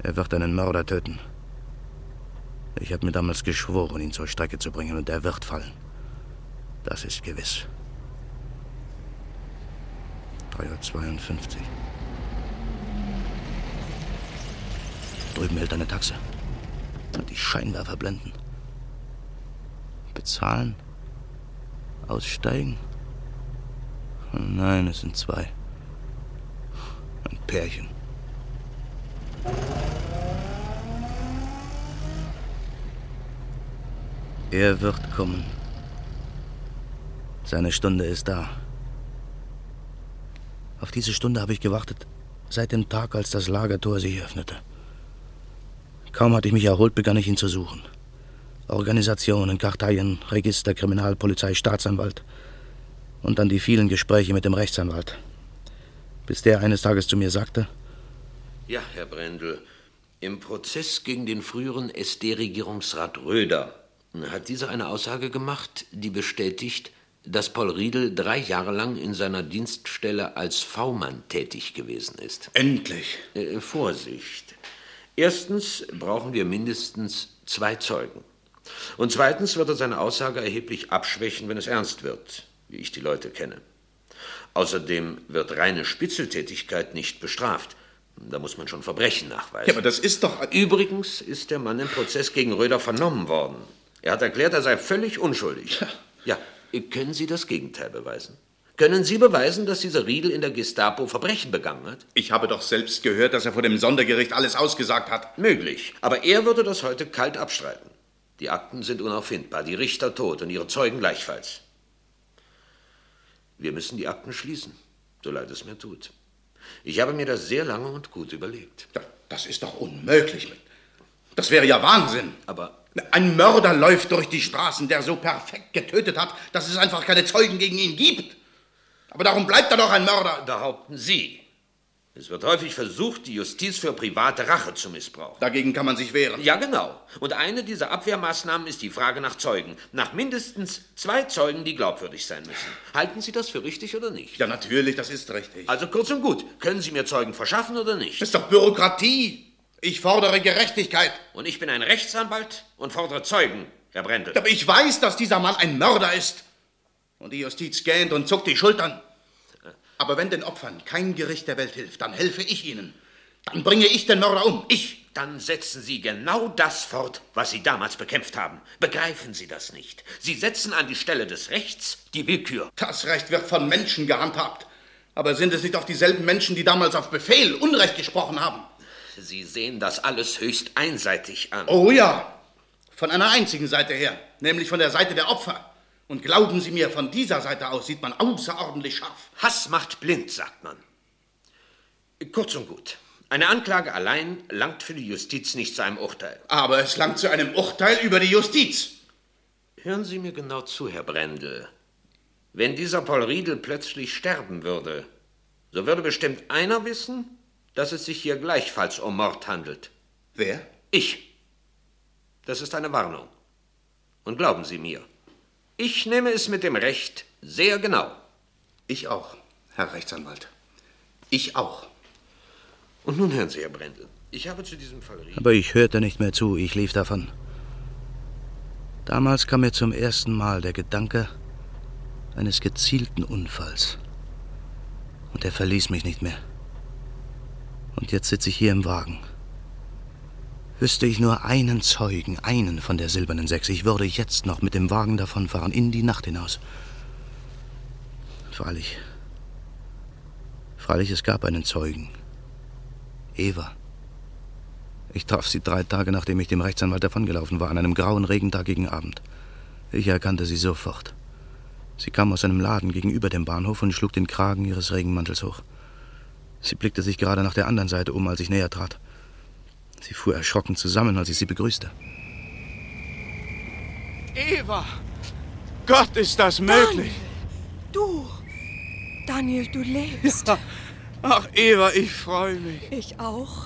Er wird einen Mörder töten. Ich habe mir damals geschworen, ihn zur Strecke zu bringen, und er wird fallen. Das ist gewiss. 3:52 Uhr. Drüben hält eine Taxe. Und die Scheinwerfer blenden. Bezahlen? Aussteigen? Oh nein, es sind zwei. Ein Pärchen. Er wird kommen. Seine Stunde ist da. Auf diese Stunde habe ich gewartet, seit dem Tag, als das Lagertor sich öffnete. Kaum hatte ich mich erholt, begann ich ihn zu suchen. Organisationen, Karteien, Register, Kriminalpolizei, Staatsanwalt. Und dann die vielen Gespräche mit dem Rechtsanwalt. Bis der eines Tages zu mir sagte: Ja, Herr Brendel, im Prozess gegen den früheren SD-Regierungsrat Röder hat dieser eine Aussage gemacht, die bestätigt, dass Paul Riedel 3 Jahre lang in seiner Dienststelle als V-Mann tätig gewesen ist. Endlich! Vorsicht. Erstens brauchen wir mindestens 2 Zeugen. Und zweitens wird er seine Aussage erheblich abschwächen, wenn es ernst wird, wie ich die Leute kenne. Außerdem wird reine Spitzeltätigkeit nicht bestraft. Da muss man schon Verbrechen nachweisen. Ja, aber das ist doch... Übrigens ist der Mann im Prozess gegen Röder vernommen worden. Er hat erklärt, er sei völlig unschuldig. Ja, können Sie das Gegenteil beweisen? Können Sie beweisen, dass dieser Riedel in der Gestapo Verbrechen begangen hat? Ich habe doch selbst gehört, dass er vor dem Sondergericht alles ausgesagt hat. Möglich, aber er würde das heute kalt abstreiten. Die Akten sind unauffindbar, die Richter tot und ihre Zeugen gleichfalls. Wir müssen die Akten schließen, so leid es mir tut. Ich habe mir das sehr lange und gut überlegt. Ja, das ist doch unmöglich. Das wäre ja Wahnsinn. Aber ein Mörder läuft durch die Straßen, der so perfekt getötet hat, dass es einfach keine Zeugen gegen ihn gibt. Aber darum bleibt er doch ein Mörder. Behaupten Sie. Es wird häufig versucht, die Justiz für private Rache zu missbrauchen. Dagegen kann man sich wehren. Ja, genau. Und eine dieser Abwehrmaßnahmen ist die Frage nach Zeugen. Nach mindestens 2 Zeugen, die glaubwürdig sein müssen. Halten Sie das für richtig oder nicht? Ja, natürlich, das ist richtig. Also kurz und gut, können Sie mir Zeugen verschaffen oder nicht? Das ist doch Bürokratie. Ich fordere Gerechtigkeit. Und ich bin ein Rechtsanwalt und fordere Zeugen, Herr Brendel. Aber ich weiß, dass dieser Mann ein Mörder ist. Und die Justiz gähnt und zuckt die Schultern. Aber wenn den Opfern kein Gericht der Welt hilft, dann helfe ich ihnen. Dann bringe ich den Mörder um. Ich. Dann setzen Sie genau das fort, was Sie damals bekämpft haben. Begreifen Sie das nicht? Sie setzen an die Stelle des Rechts die Willkür. Das Recht wird von Menschen gehandhabt. Aber sind es nicht auch dieselben Menschen, die damals auf Befehl Unrecht gesprochen haben? Sie sehen das alles höchst einseitig an. Oh ja, von einer einzigen Seite her, nämlich von der Seite der Opfer. Und glauben Sie mir, von dieser Seite aus sieht man außerordentlich scharf. Hass macht blind, sagt man. Kurz und gut. Eine Anklage allein langt für die Justiz nicht zu einem Urteil. Aber es langt zu einem Urteil über die Justiz. Hören Sie mir genau zu, Herr Brendel. Wenn dieser Paul Riedel plötzlich sterben würde, so würde bestimmt einer wissen, dass es sich hier gleichfalls um Mord handelt. Wer? Ich. Das ist eine Warnung. Und glauben Sie mir, ich nehme es mit dem Recht sehr genau. Ich auch, Herr Rechtsanwalt. Ich auch. Und nun hören Sie, Herr Brendel, ich habe zu diesem Fall... Aber ich hörte nicht mehr zu, ich lief davon. Damals kam mir zum ersten Mal der Gedanke eines gezielten Unfalls. Und er verließ mich nicht mehr. Und jetzt sitze ich hier im Wagen. Wüsste ich nur einen Zeugen, einen von der Silbernen Sechs, ich würde jetzt noch mit dem Wagen davonfahren, in die Nacht hinaus. Freilich, es gab einen Zeugen. Eva. Ich traf sie 3 Tage, nachdem ich dem Rechtsanwalt davongelaufen war, an einem grauen Regentag gegen Abend. Ich erkannte sie sofort. Sie kam aus einem Laden gegenüber dem Bahnhof und schlug den Kragen ihres Regenmantels hoch. Sie blickte sich gerade nach der anderen Seite um, als ich näher trat. Sie fuhr erschrocken zusammen, als ich sie begrüßte. Eva! Gott, ist das möglich! Daniel, du lebst. Ja. Ach, Eva, ich freue mich. Ich auch.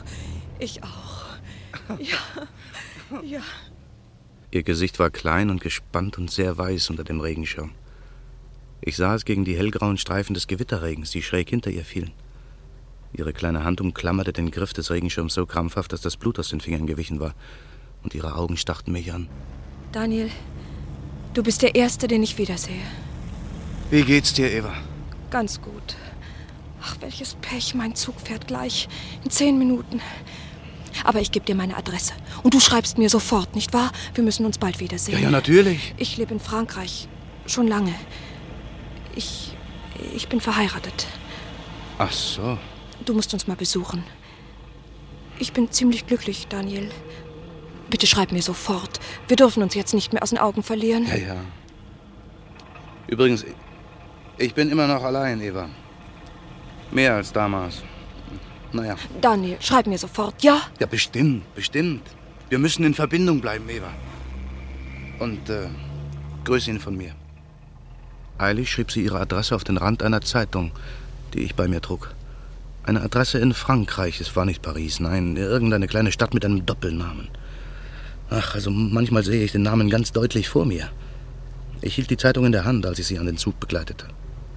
Ja. Ihr Gesicht war klein und gespannt und sehr weiß unter dem Regenschirm. Ich sah es gegen die hellgrauen Streifen des Gewitterregens, die schräg hinter ihr fielen. Ihre kleine Hand umklammerte den Griff des Regenschirms so krampfhaft, dass das Blut aus den Fingern gewichen war. Und ihre Augen starrten mich an. Daniel, du bist der Erste, den ich wiedersehe. Wie geht's dir, Eva? Ganz gut. Ach, welches Pech, mein Zug fährt gleich. In 10 Minuten. Aber ich gebe dir meine Adresse. Und du schreibst mir sofort, nicht wahr? Wir müssen uns bald wiedersehen. Ja, natürlich. Ich lebe in Frankreich. Schon lange. Ich bin verheiratet. Ach so. Du musst uns mal besuchen. Ich bin ziemlich glücklich, Daniel. Bitte schreib mir sofort. Wir dürfen uns jetzt nicht mehr aus den Augen verlieren. Ja, ja. Übrigens, ich bin immer noch allein, Eva. Mehr als damals. Naja. Daniel, schreib mir sofort, ja? Ja, bestimmt, bestimmt. Wir müssen in Verbindung bleiben, Eva. Und grüß ihn von mir. Eilig schrieb sie ihre Adresse auf den Rand einer Zeitung, die ich bei mir trug. Eine Adresse in Frankreich. Es war nicht Paris, nein, irgendeine kleine Stadt mit einem Doppelnamen. Ach, also manchmal sehe ich den Namen ganz deutlich vor mir. Ich hielt die Zeitung in der Hand, als ich sie an den Zug begleitete.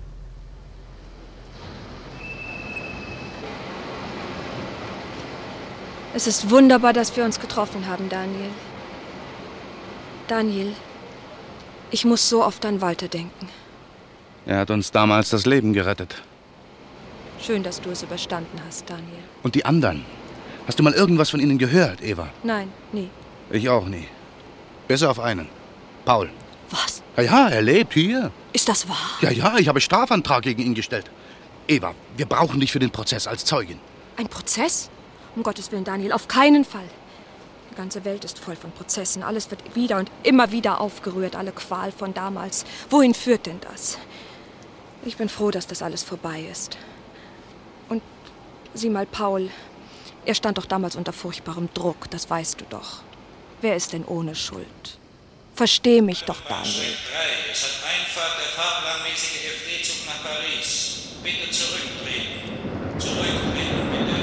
Es ist wunderbar, dass wir uns getroffen haben, Daniel. Daniel, ich muss so oft an Walter denken. Er hat uns damals das Leben gerettet. Schön, dass du es überstanden hast, Daniel. Und die anderen? Hast du mal irgendwas von ihnen gehört, Eva? Nein, nie. Ich auch nie. Bis auf einen. Paul. Was? Ja, er lebt hier. Ist das wahr? Ja, ich habe Strafantrag gegen ihn gestellt. Eva, wir brauchen dich für den Prozess als Zeugin. Ein Prozess? Um Gottes Willen, Daniel, auf keinen Fall. Die ganze Welt ist voll von Prozessen. Alles wird wieder und immer wieder aufgerührt, alle Qual von damals. Wohin führt denn das? Ich bin froh, dass das alles vorbei ist. Und sieh mal, Paul, er stand doch damals unter furchtbarem Druck, das weißt du doch. Wer ist denn ohne Schuld? Versteh mich doch, Daniel. 3. Es hat Einfahrt der fahrplanmäßige FD-Zug nach Paris. Bitte zurücktreten. Zurücktreten, bitte.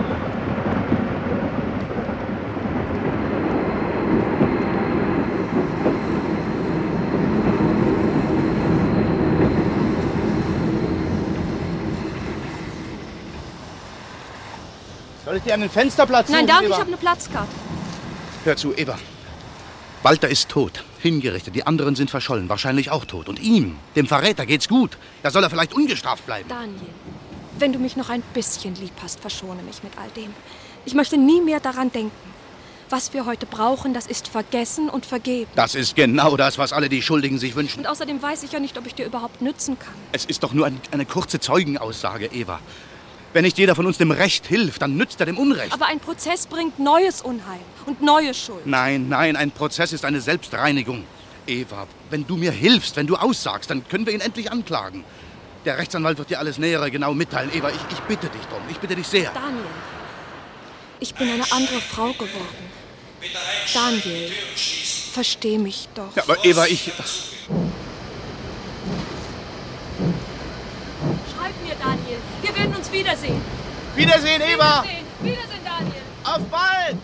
Soll ich dir einen Fensterplatz suchen, Nein, danke, Eva? ich habe eine Platzkarte. Hör zu, Eva. Walter ist tot, hingerichtet. Die anderen sind verschollen, wahrscheinlich auch tot. Und ihm, dem Verräter, geht's gut. Da soll er vielleicht ungestraft bleiben. Daniel, wenn du mich noch ein bisschen lieb hast, verschone mich mit all dem. Ich möchte nie mehr daran denken. Was wir heute brauchen, das ist vergessen und vergeben. Das ist genau das, was alle die Schuldigen sich wünschen. Und außerdem weiß ich ja nicht, ob ich dir überhaupt nützen kann. Es ist doch nur eine kurze Zeugenaussage, Eva. Wenn nicht jeder von uns dem Recht hilft, dann nützt er dem Unrecht. Aber ein Prozess bringt neues Unheil und neue Schuld. Nein, ein Prozess ist eine Selbstreinigung. Eva, wenn du mir hilfst, wenn du aussagst, dann können wir ihn endlich anklagen. Der Rechtsanwalt wird dir alles Nähere genau mitteilen. Eva, ich bitte dich drum. Ich bitte dich sehr. Daniel, ich bin eine andere Frau geworden. Daniel, versteh mich doch. Ja, aber Eva, Schreib mir, Daniel. Wir werden uns wiedersehen. Wiedersehen, Eva! Wiedersehen, Daniel! Auf bald!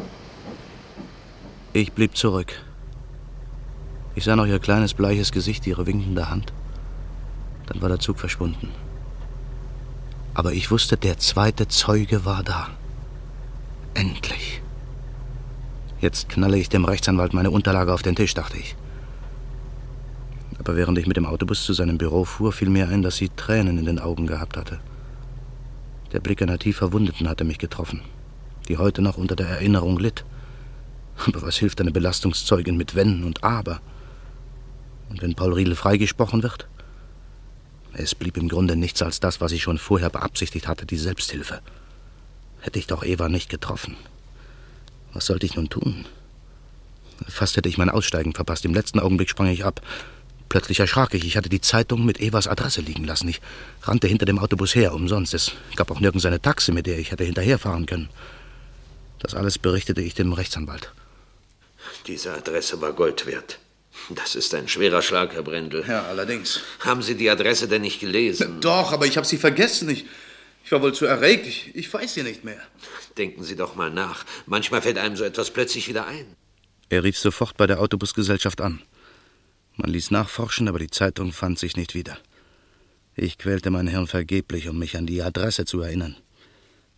Ich blieb zurück. Ich sah noch ihr kleines, bleiches Gesicht, ihre winkende Hand. Dann war der Zug verschwunden. Aber ich wusste, der zweite Zeuge war da. Endlich. Jetzt knalle ich dem Rechtsanwalt meine Unterlage auf den Tisch, dachte ich. Aber während ich mit dem Autobus zu seinem Büro fuhr, fiel mir ein, dass sie Tränen in den Augen gehabt hatte. Der Blick einer tief Verwundeten hatte mich getroffen, die heute noch unter der Erinnerung litt. Aber was hilft eine Belastungszeugin mit Wenn und Aber? Und wenn Paul Riedel freigesprochen wird? Es blieb im Grunde nichts als das, was ich schon vorher beabsichtigt hatte, die Selbsthilfe. Hätte ich doch Eva nicht getroffen. Was sollte ich nun tun? Fast hätte ich mein Aussteigen verpasst. Im letzten Augenblick sprang ich ab. Plötzlich erschrak ich. Ich hatte die Zeitung mit Evas Adresse liegen lassen. Ich rannte hinter dem Autobus her, umsonst. Es gab auch nirgends eine Taxe, mit der ich hätte hinterherfahren können. Das alles berichtete ich dem Rechtsanwalt. Diese Adresse war Gold wert. Das ist ein schwerer Schlag, Herr Brendel. Ja, allerdings. Haben Sie die Adresse denn nicht gelesen? Doch, aber ich habe sie vergessen. Ich war wohl zu erregt. Ich weiß sie nicht mehr. Denken Sie doch mal nach. Manchmal fällt einem so etwas plötzlich wieder ein. Er rief sofort bei der Autobusgesellschaft an. Man ließ nachforschen, aber die Zeitung fand sich nicht wieder. Ich quälte mein Hirn vergeblich, um mich an die Adresse zu erinnern.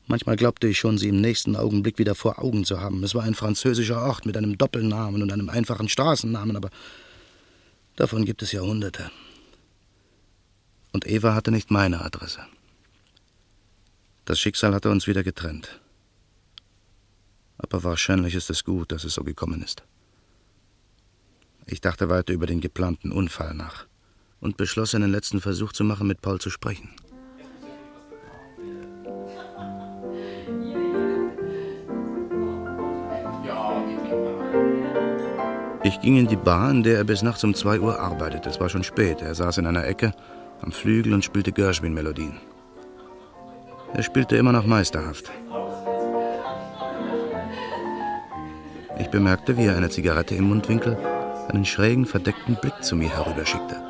Manchmal glaubte ich schon, sie im nächsten Augenblick wieder vor Augen zu haben. Es war ein französischer Ort mit einem Doppelnamen und einem einfachen Straßennamen, aber davon gibt es Jahrhunderte. Und Eva hatte nicht meine Adresse. Das Schicksal hatte uns wieder getrennt. Aber wahrscheinlich ist es gut, dass es so gekommen ist. Ich dachte weiter über den geplanten Unfall nach und beschloss, einen letzten Versuch zu machen, mit Paul zu sprechen. Ich ging in die Bar, in der er bis nachts um 2 Uhr arbeitete. Es war schon spät. Er saß in einer Ecke am Flügel und spielte Gershwin-Melodien. Er spielte immer noch meisterhaft. Ich bemerkte, wie er eine Zigarette im Mundwinkel, einen schrägen, verdeckten Blick zu mir herüberschickte.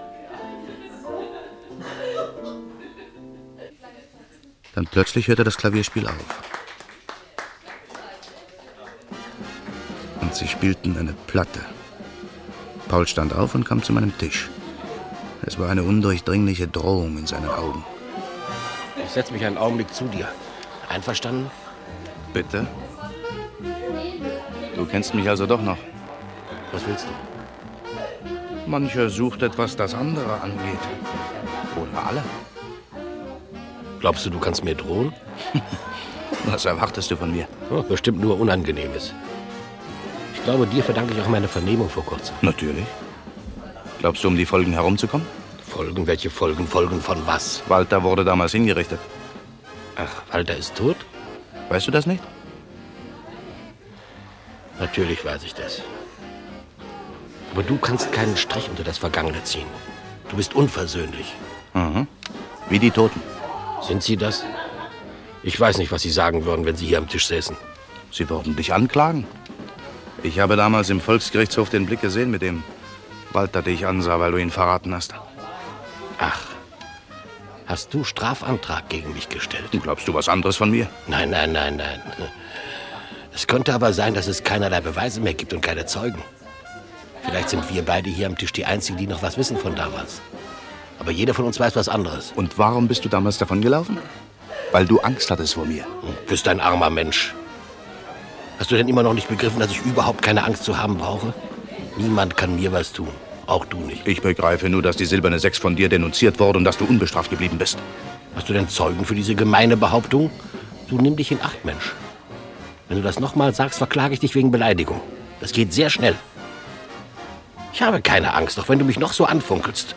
Dann plötzlich hörte das Klavierspiel auf. Und sie spielten eine Platte. Paul stand auf und kam zu meinem Tisch. Es war eine undurchdringliche Drohung in seinen Augen. Ich setze mich einen Augenblick zu dir. Einverstanden? Bitte? Du kennst mich also doch noch. Was willst du? Mancher sucht etwas, das andere angeht. Oder alle. Glaubst du, du kannst mir drohen? Was erwartest du von mir? Oh, bestimmt nur Unangenehmes. Ich glaube, dir verdanke ich auch meine Vernehmung vor kurzem. Natürlich. Glaubst du, um die Folgen herumzukommen? Folgen? Welche Folgen? Folgen von was? Walter wurde damals hingerichtet. Ach, Walter ist tot? Weißt du das nicht? Natürlich weiß ich das. Aber du kannst keinen Strich unter das Vergangene ziehen. Du bist unversöhnlich. Mhm. Wie die Toten. Sind sie das? Ich weiß nicht, was sie sagen würden, wenn sie hier am Tisch säßen. Sie würden dich anklagen. Ich habe damals im Volksgerichtshof den Blick gesehen, mit dem Walter dich ansah, weil du ihn verraten hast. Ach, hast du Strafantrag gegen mich gestellt? Glaubst du was anderes von mir? Nein. Es könnte aber sein, dass es keinerlei Beweise mehr gibt und keine Zeugen. Vielleicht sind wir beide hier am Tisch die Einzigen, die noch was wissen von damals. Aber jeder von uns weiß was anderes. Und warum bist du damals davon gelaufen? Weil du Angst hattest vor mir. Du bist ein armer Mensch. Hast du denn immer noch nicht begriffen, dass ich überhaupt keine Angst zu haben brauche? Niemand kann mir was tun. Auch du nicht. Ich begreife nur, dass die silberne 6 von dir denunziert wurde und dass du unbestraft geblieben bist. Hast du denn Zeugen für diese gemeine Behauptung? Du nimm dich in Acht, Mensch. Wenn du das nochmal sagst, verklage ich dich wegen Beleidigung. Das geht sehr schnell. Ich habe keine Angst, auch wenn du mich noch so anfunkelst.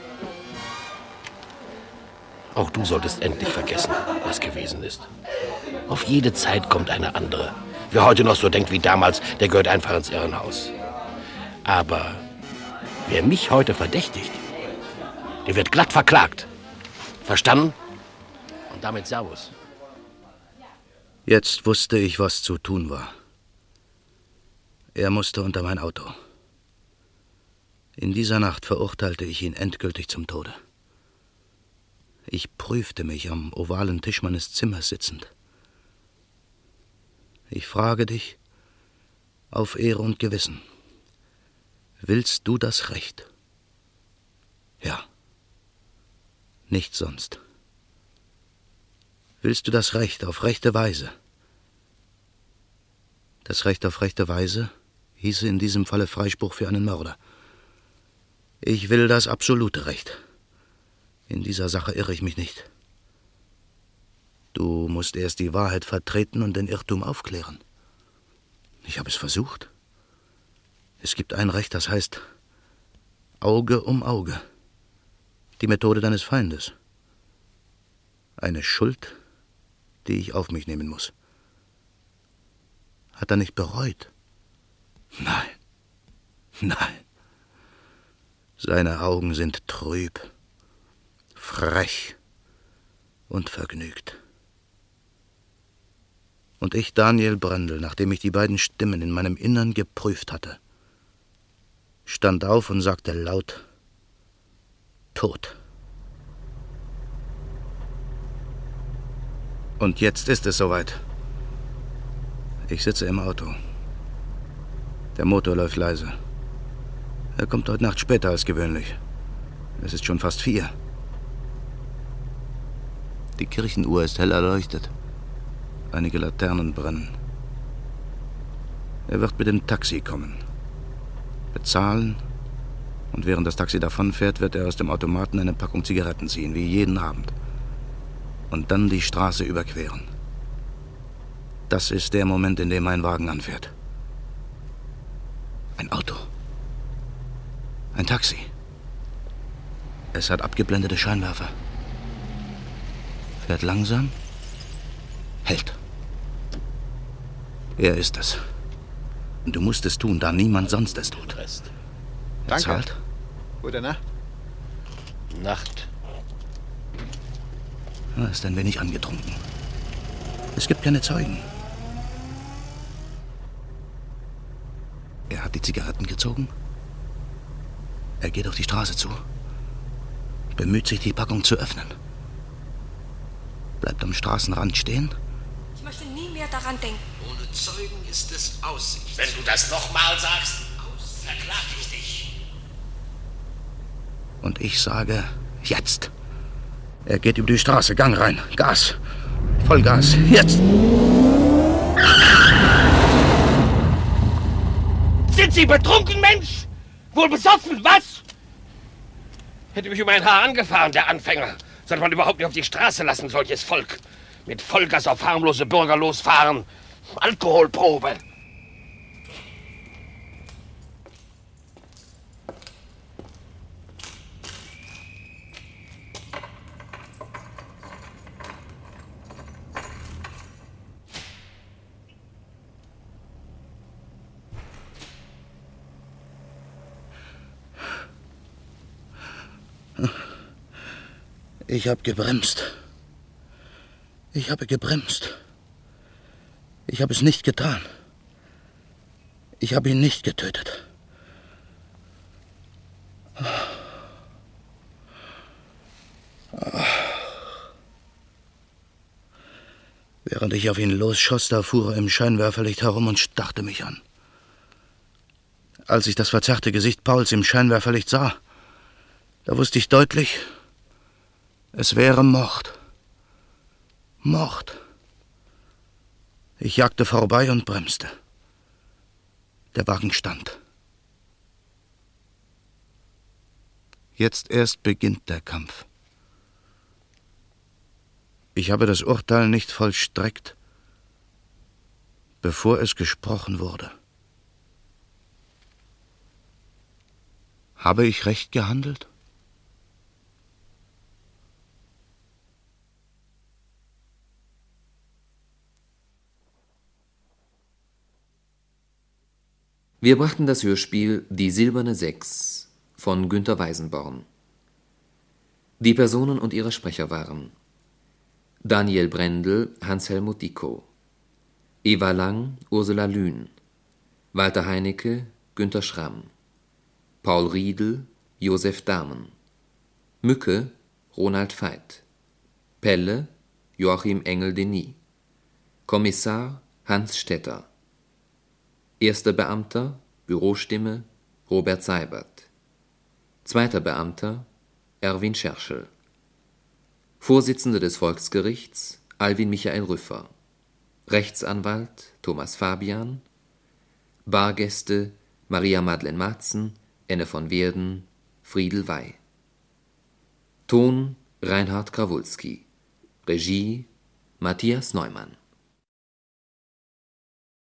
Auch du solltest endlich vergessen, was gewesen ist. Auf jede Zeit kommt eine andere. Wer heute noch so denkt wie damals, der gehört einfach ins Irrenhaus. Aber wer mich heute verdächtigt, der wird glatt verklagt. Verstanden? Und damit Servus. Jetzt wusste ich, was zu tun war. Er musste unter mein Auto. In dieser Nacht verurteilte ich ihn endgültig zum Tode. Ich prüfte mich am ovalen Tisch meines Zimmers sitzend. Ich frage dich, auf Ehre und Gewissen, willst du das Recht? Ja, nichts sonst. Willst du das Recht auf rechte Weise? Das Recht auf rechte Weise hieße in diesem Falle Freispruch für einen Mörder. Ich will das absolute Recht. In dieser Sache irre ich mich nicht. Du musst erst die Wahrheit vertreten und den Irrtum aufklären. Ich habe es versucht. Es gibt ein Recht, das heißt Auge um Auge. Die Methode deines Feindes. Eine Schuld, die ich auf mich nehmen muss. Hat er nicht bereut? Nein. Seine Augen sind trüb, frech und vergnügt. Und ich, Daniel Brendel, nachdem ich die beiden Stimmen in meinem Innern geprüft hatte, stand auf und sagte laut: Tot. Und jetzt ist es soweit. Ich sitze im Auto. Der Motor läuft leise. Er kommt heute Nacht später als gewöhnlich. Es ist schon fast 4. Die Kirchenuhr ist hell erleuchtet. Einige Laternen brennen. Er wird mit dem Taxi kommen. Bezahlen. Und während das Taxi davonfährt, wird er aus dem Automaten eine Packung Zigaretten ziehen, wie jeden Abend. Und dann die Straße überqueren. Das ist der Moment, in dem mein Wagen anfährt. Ein Auto. Ein Taxi. Es hat abgeblendete Scheinwerfer. Fährt langsam. Hält. Er ist es. Und du musst es tun, da niemand sonst es tut. Er zahlt. Gute Nacht. Nacht. Er ist ein wenig angetrunken. Es gibt keine Zeugen. Er hat die Zigaretten gezogen. Er geht auf die Straße zu. Bemüht sich, die Packung zu öffnen. Bleibt am Straßenrand stehen. Ich möchte nie mehr daran denken. Ohne Zeugen ist es Aussicht. Wenn du das nochmal sagst, verklag ich dich. Und ich sage, jetzt. Er geht über die Straße, Gang rein. Gas. Vollgas. Jetzt. Sind Sie betrunken, Mensch? Wohl besoffen, was? Hätte mich um ein Haar angefahren, der Anfänger. Sollte man überhaupt nicht auf die Straße lassen, solches Volk. Mit Vollgas auf harmlose Bürger losfahren. Alkoholprobe. Ich habe gebremst. Ich habe gebremst. Ich habe es nicht getan. Ich habe ihn nicht getötet. Während ich auf ihn losschoss, da fuhr er im Scheinwerferlicht herum und starrte mich an. Als ich das verzerrte Gesicht Pauls im Scheinwerferlicht sah, da wusste ich deutlich, es wäre Mord. Mord. Ich jagte vorbei und bremste. Der Wagen stand. Jetzt erst beginnt der Kampf. Ich habe das Urteil nicht vollstreckt, bevor es gesprochen wurde. Habe ich recht gehandelt? Wir brachten das Hörspiel Die silberne Sechs von Günter Weisenborn. Die Personen und ihre Sprecher waren Daniel Brendel, Hans-Helmut Dickow, Eva Lang, Ursula Lühn, Walter Heinecke, Günter Schramm, Paul Riedel, Josef Dahmen, Mücke, Ronald Veit, Pelle, Joachim Engel-Denis, Kommissar, Hans Stetter, Erster Beamter, Bürostimme, Robert Seibert, Zweiter Beamter, Erwin Scherschel, Vorsitzender des Volksgerichts, Alwin Michael Rüffer, Rechtsanwalt, Thomas Fabian, Bargäste, Maria Madeleine Maatzen, Enne von Werden, Friedel Wey. Ton, Reinhard Krawulski, Regie, Matthias Neumann.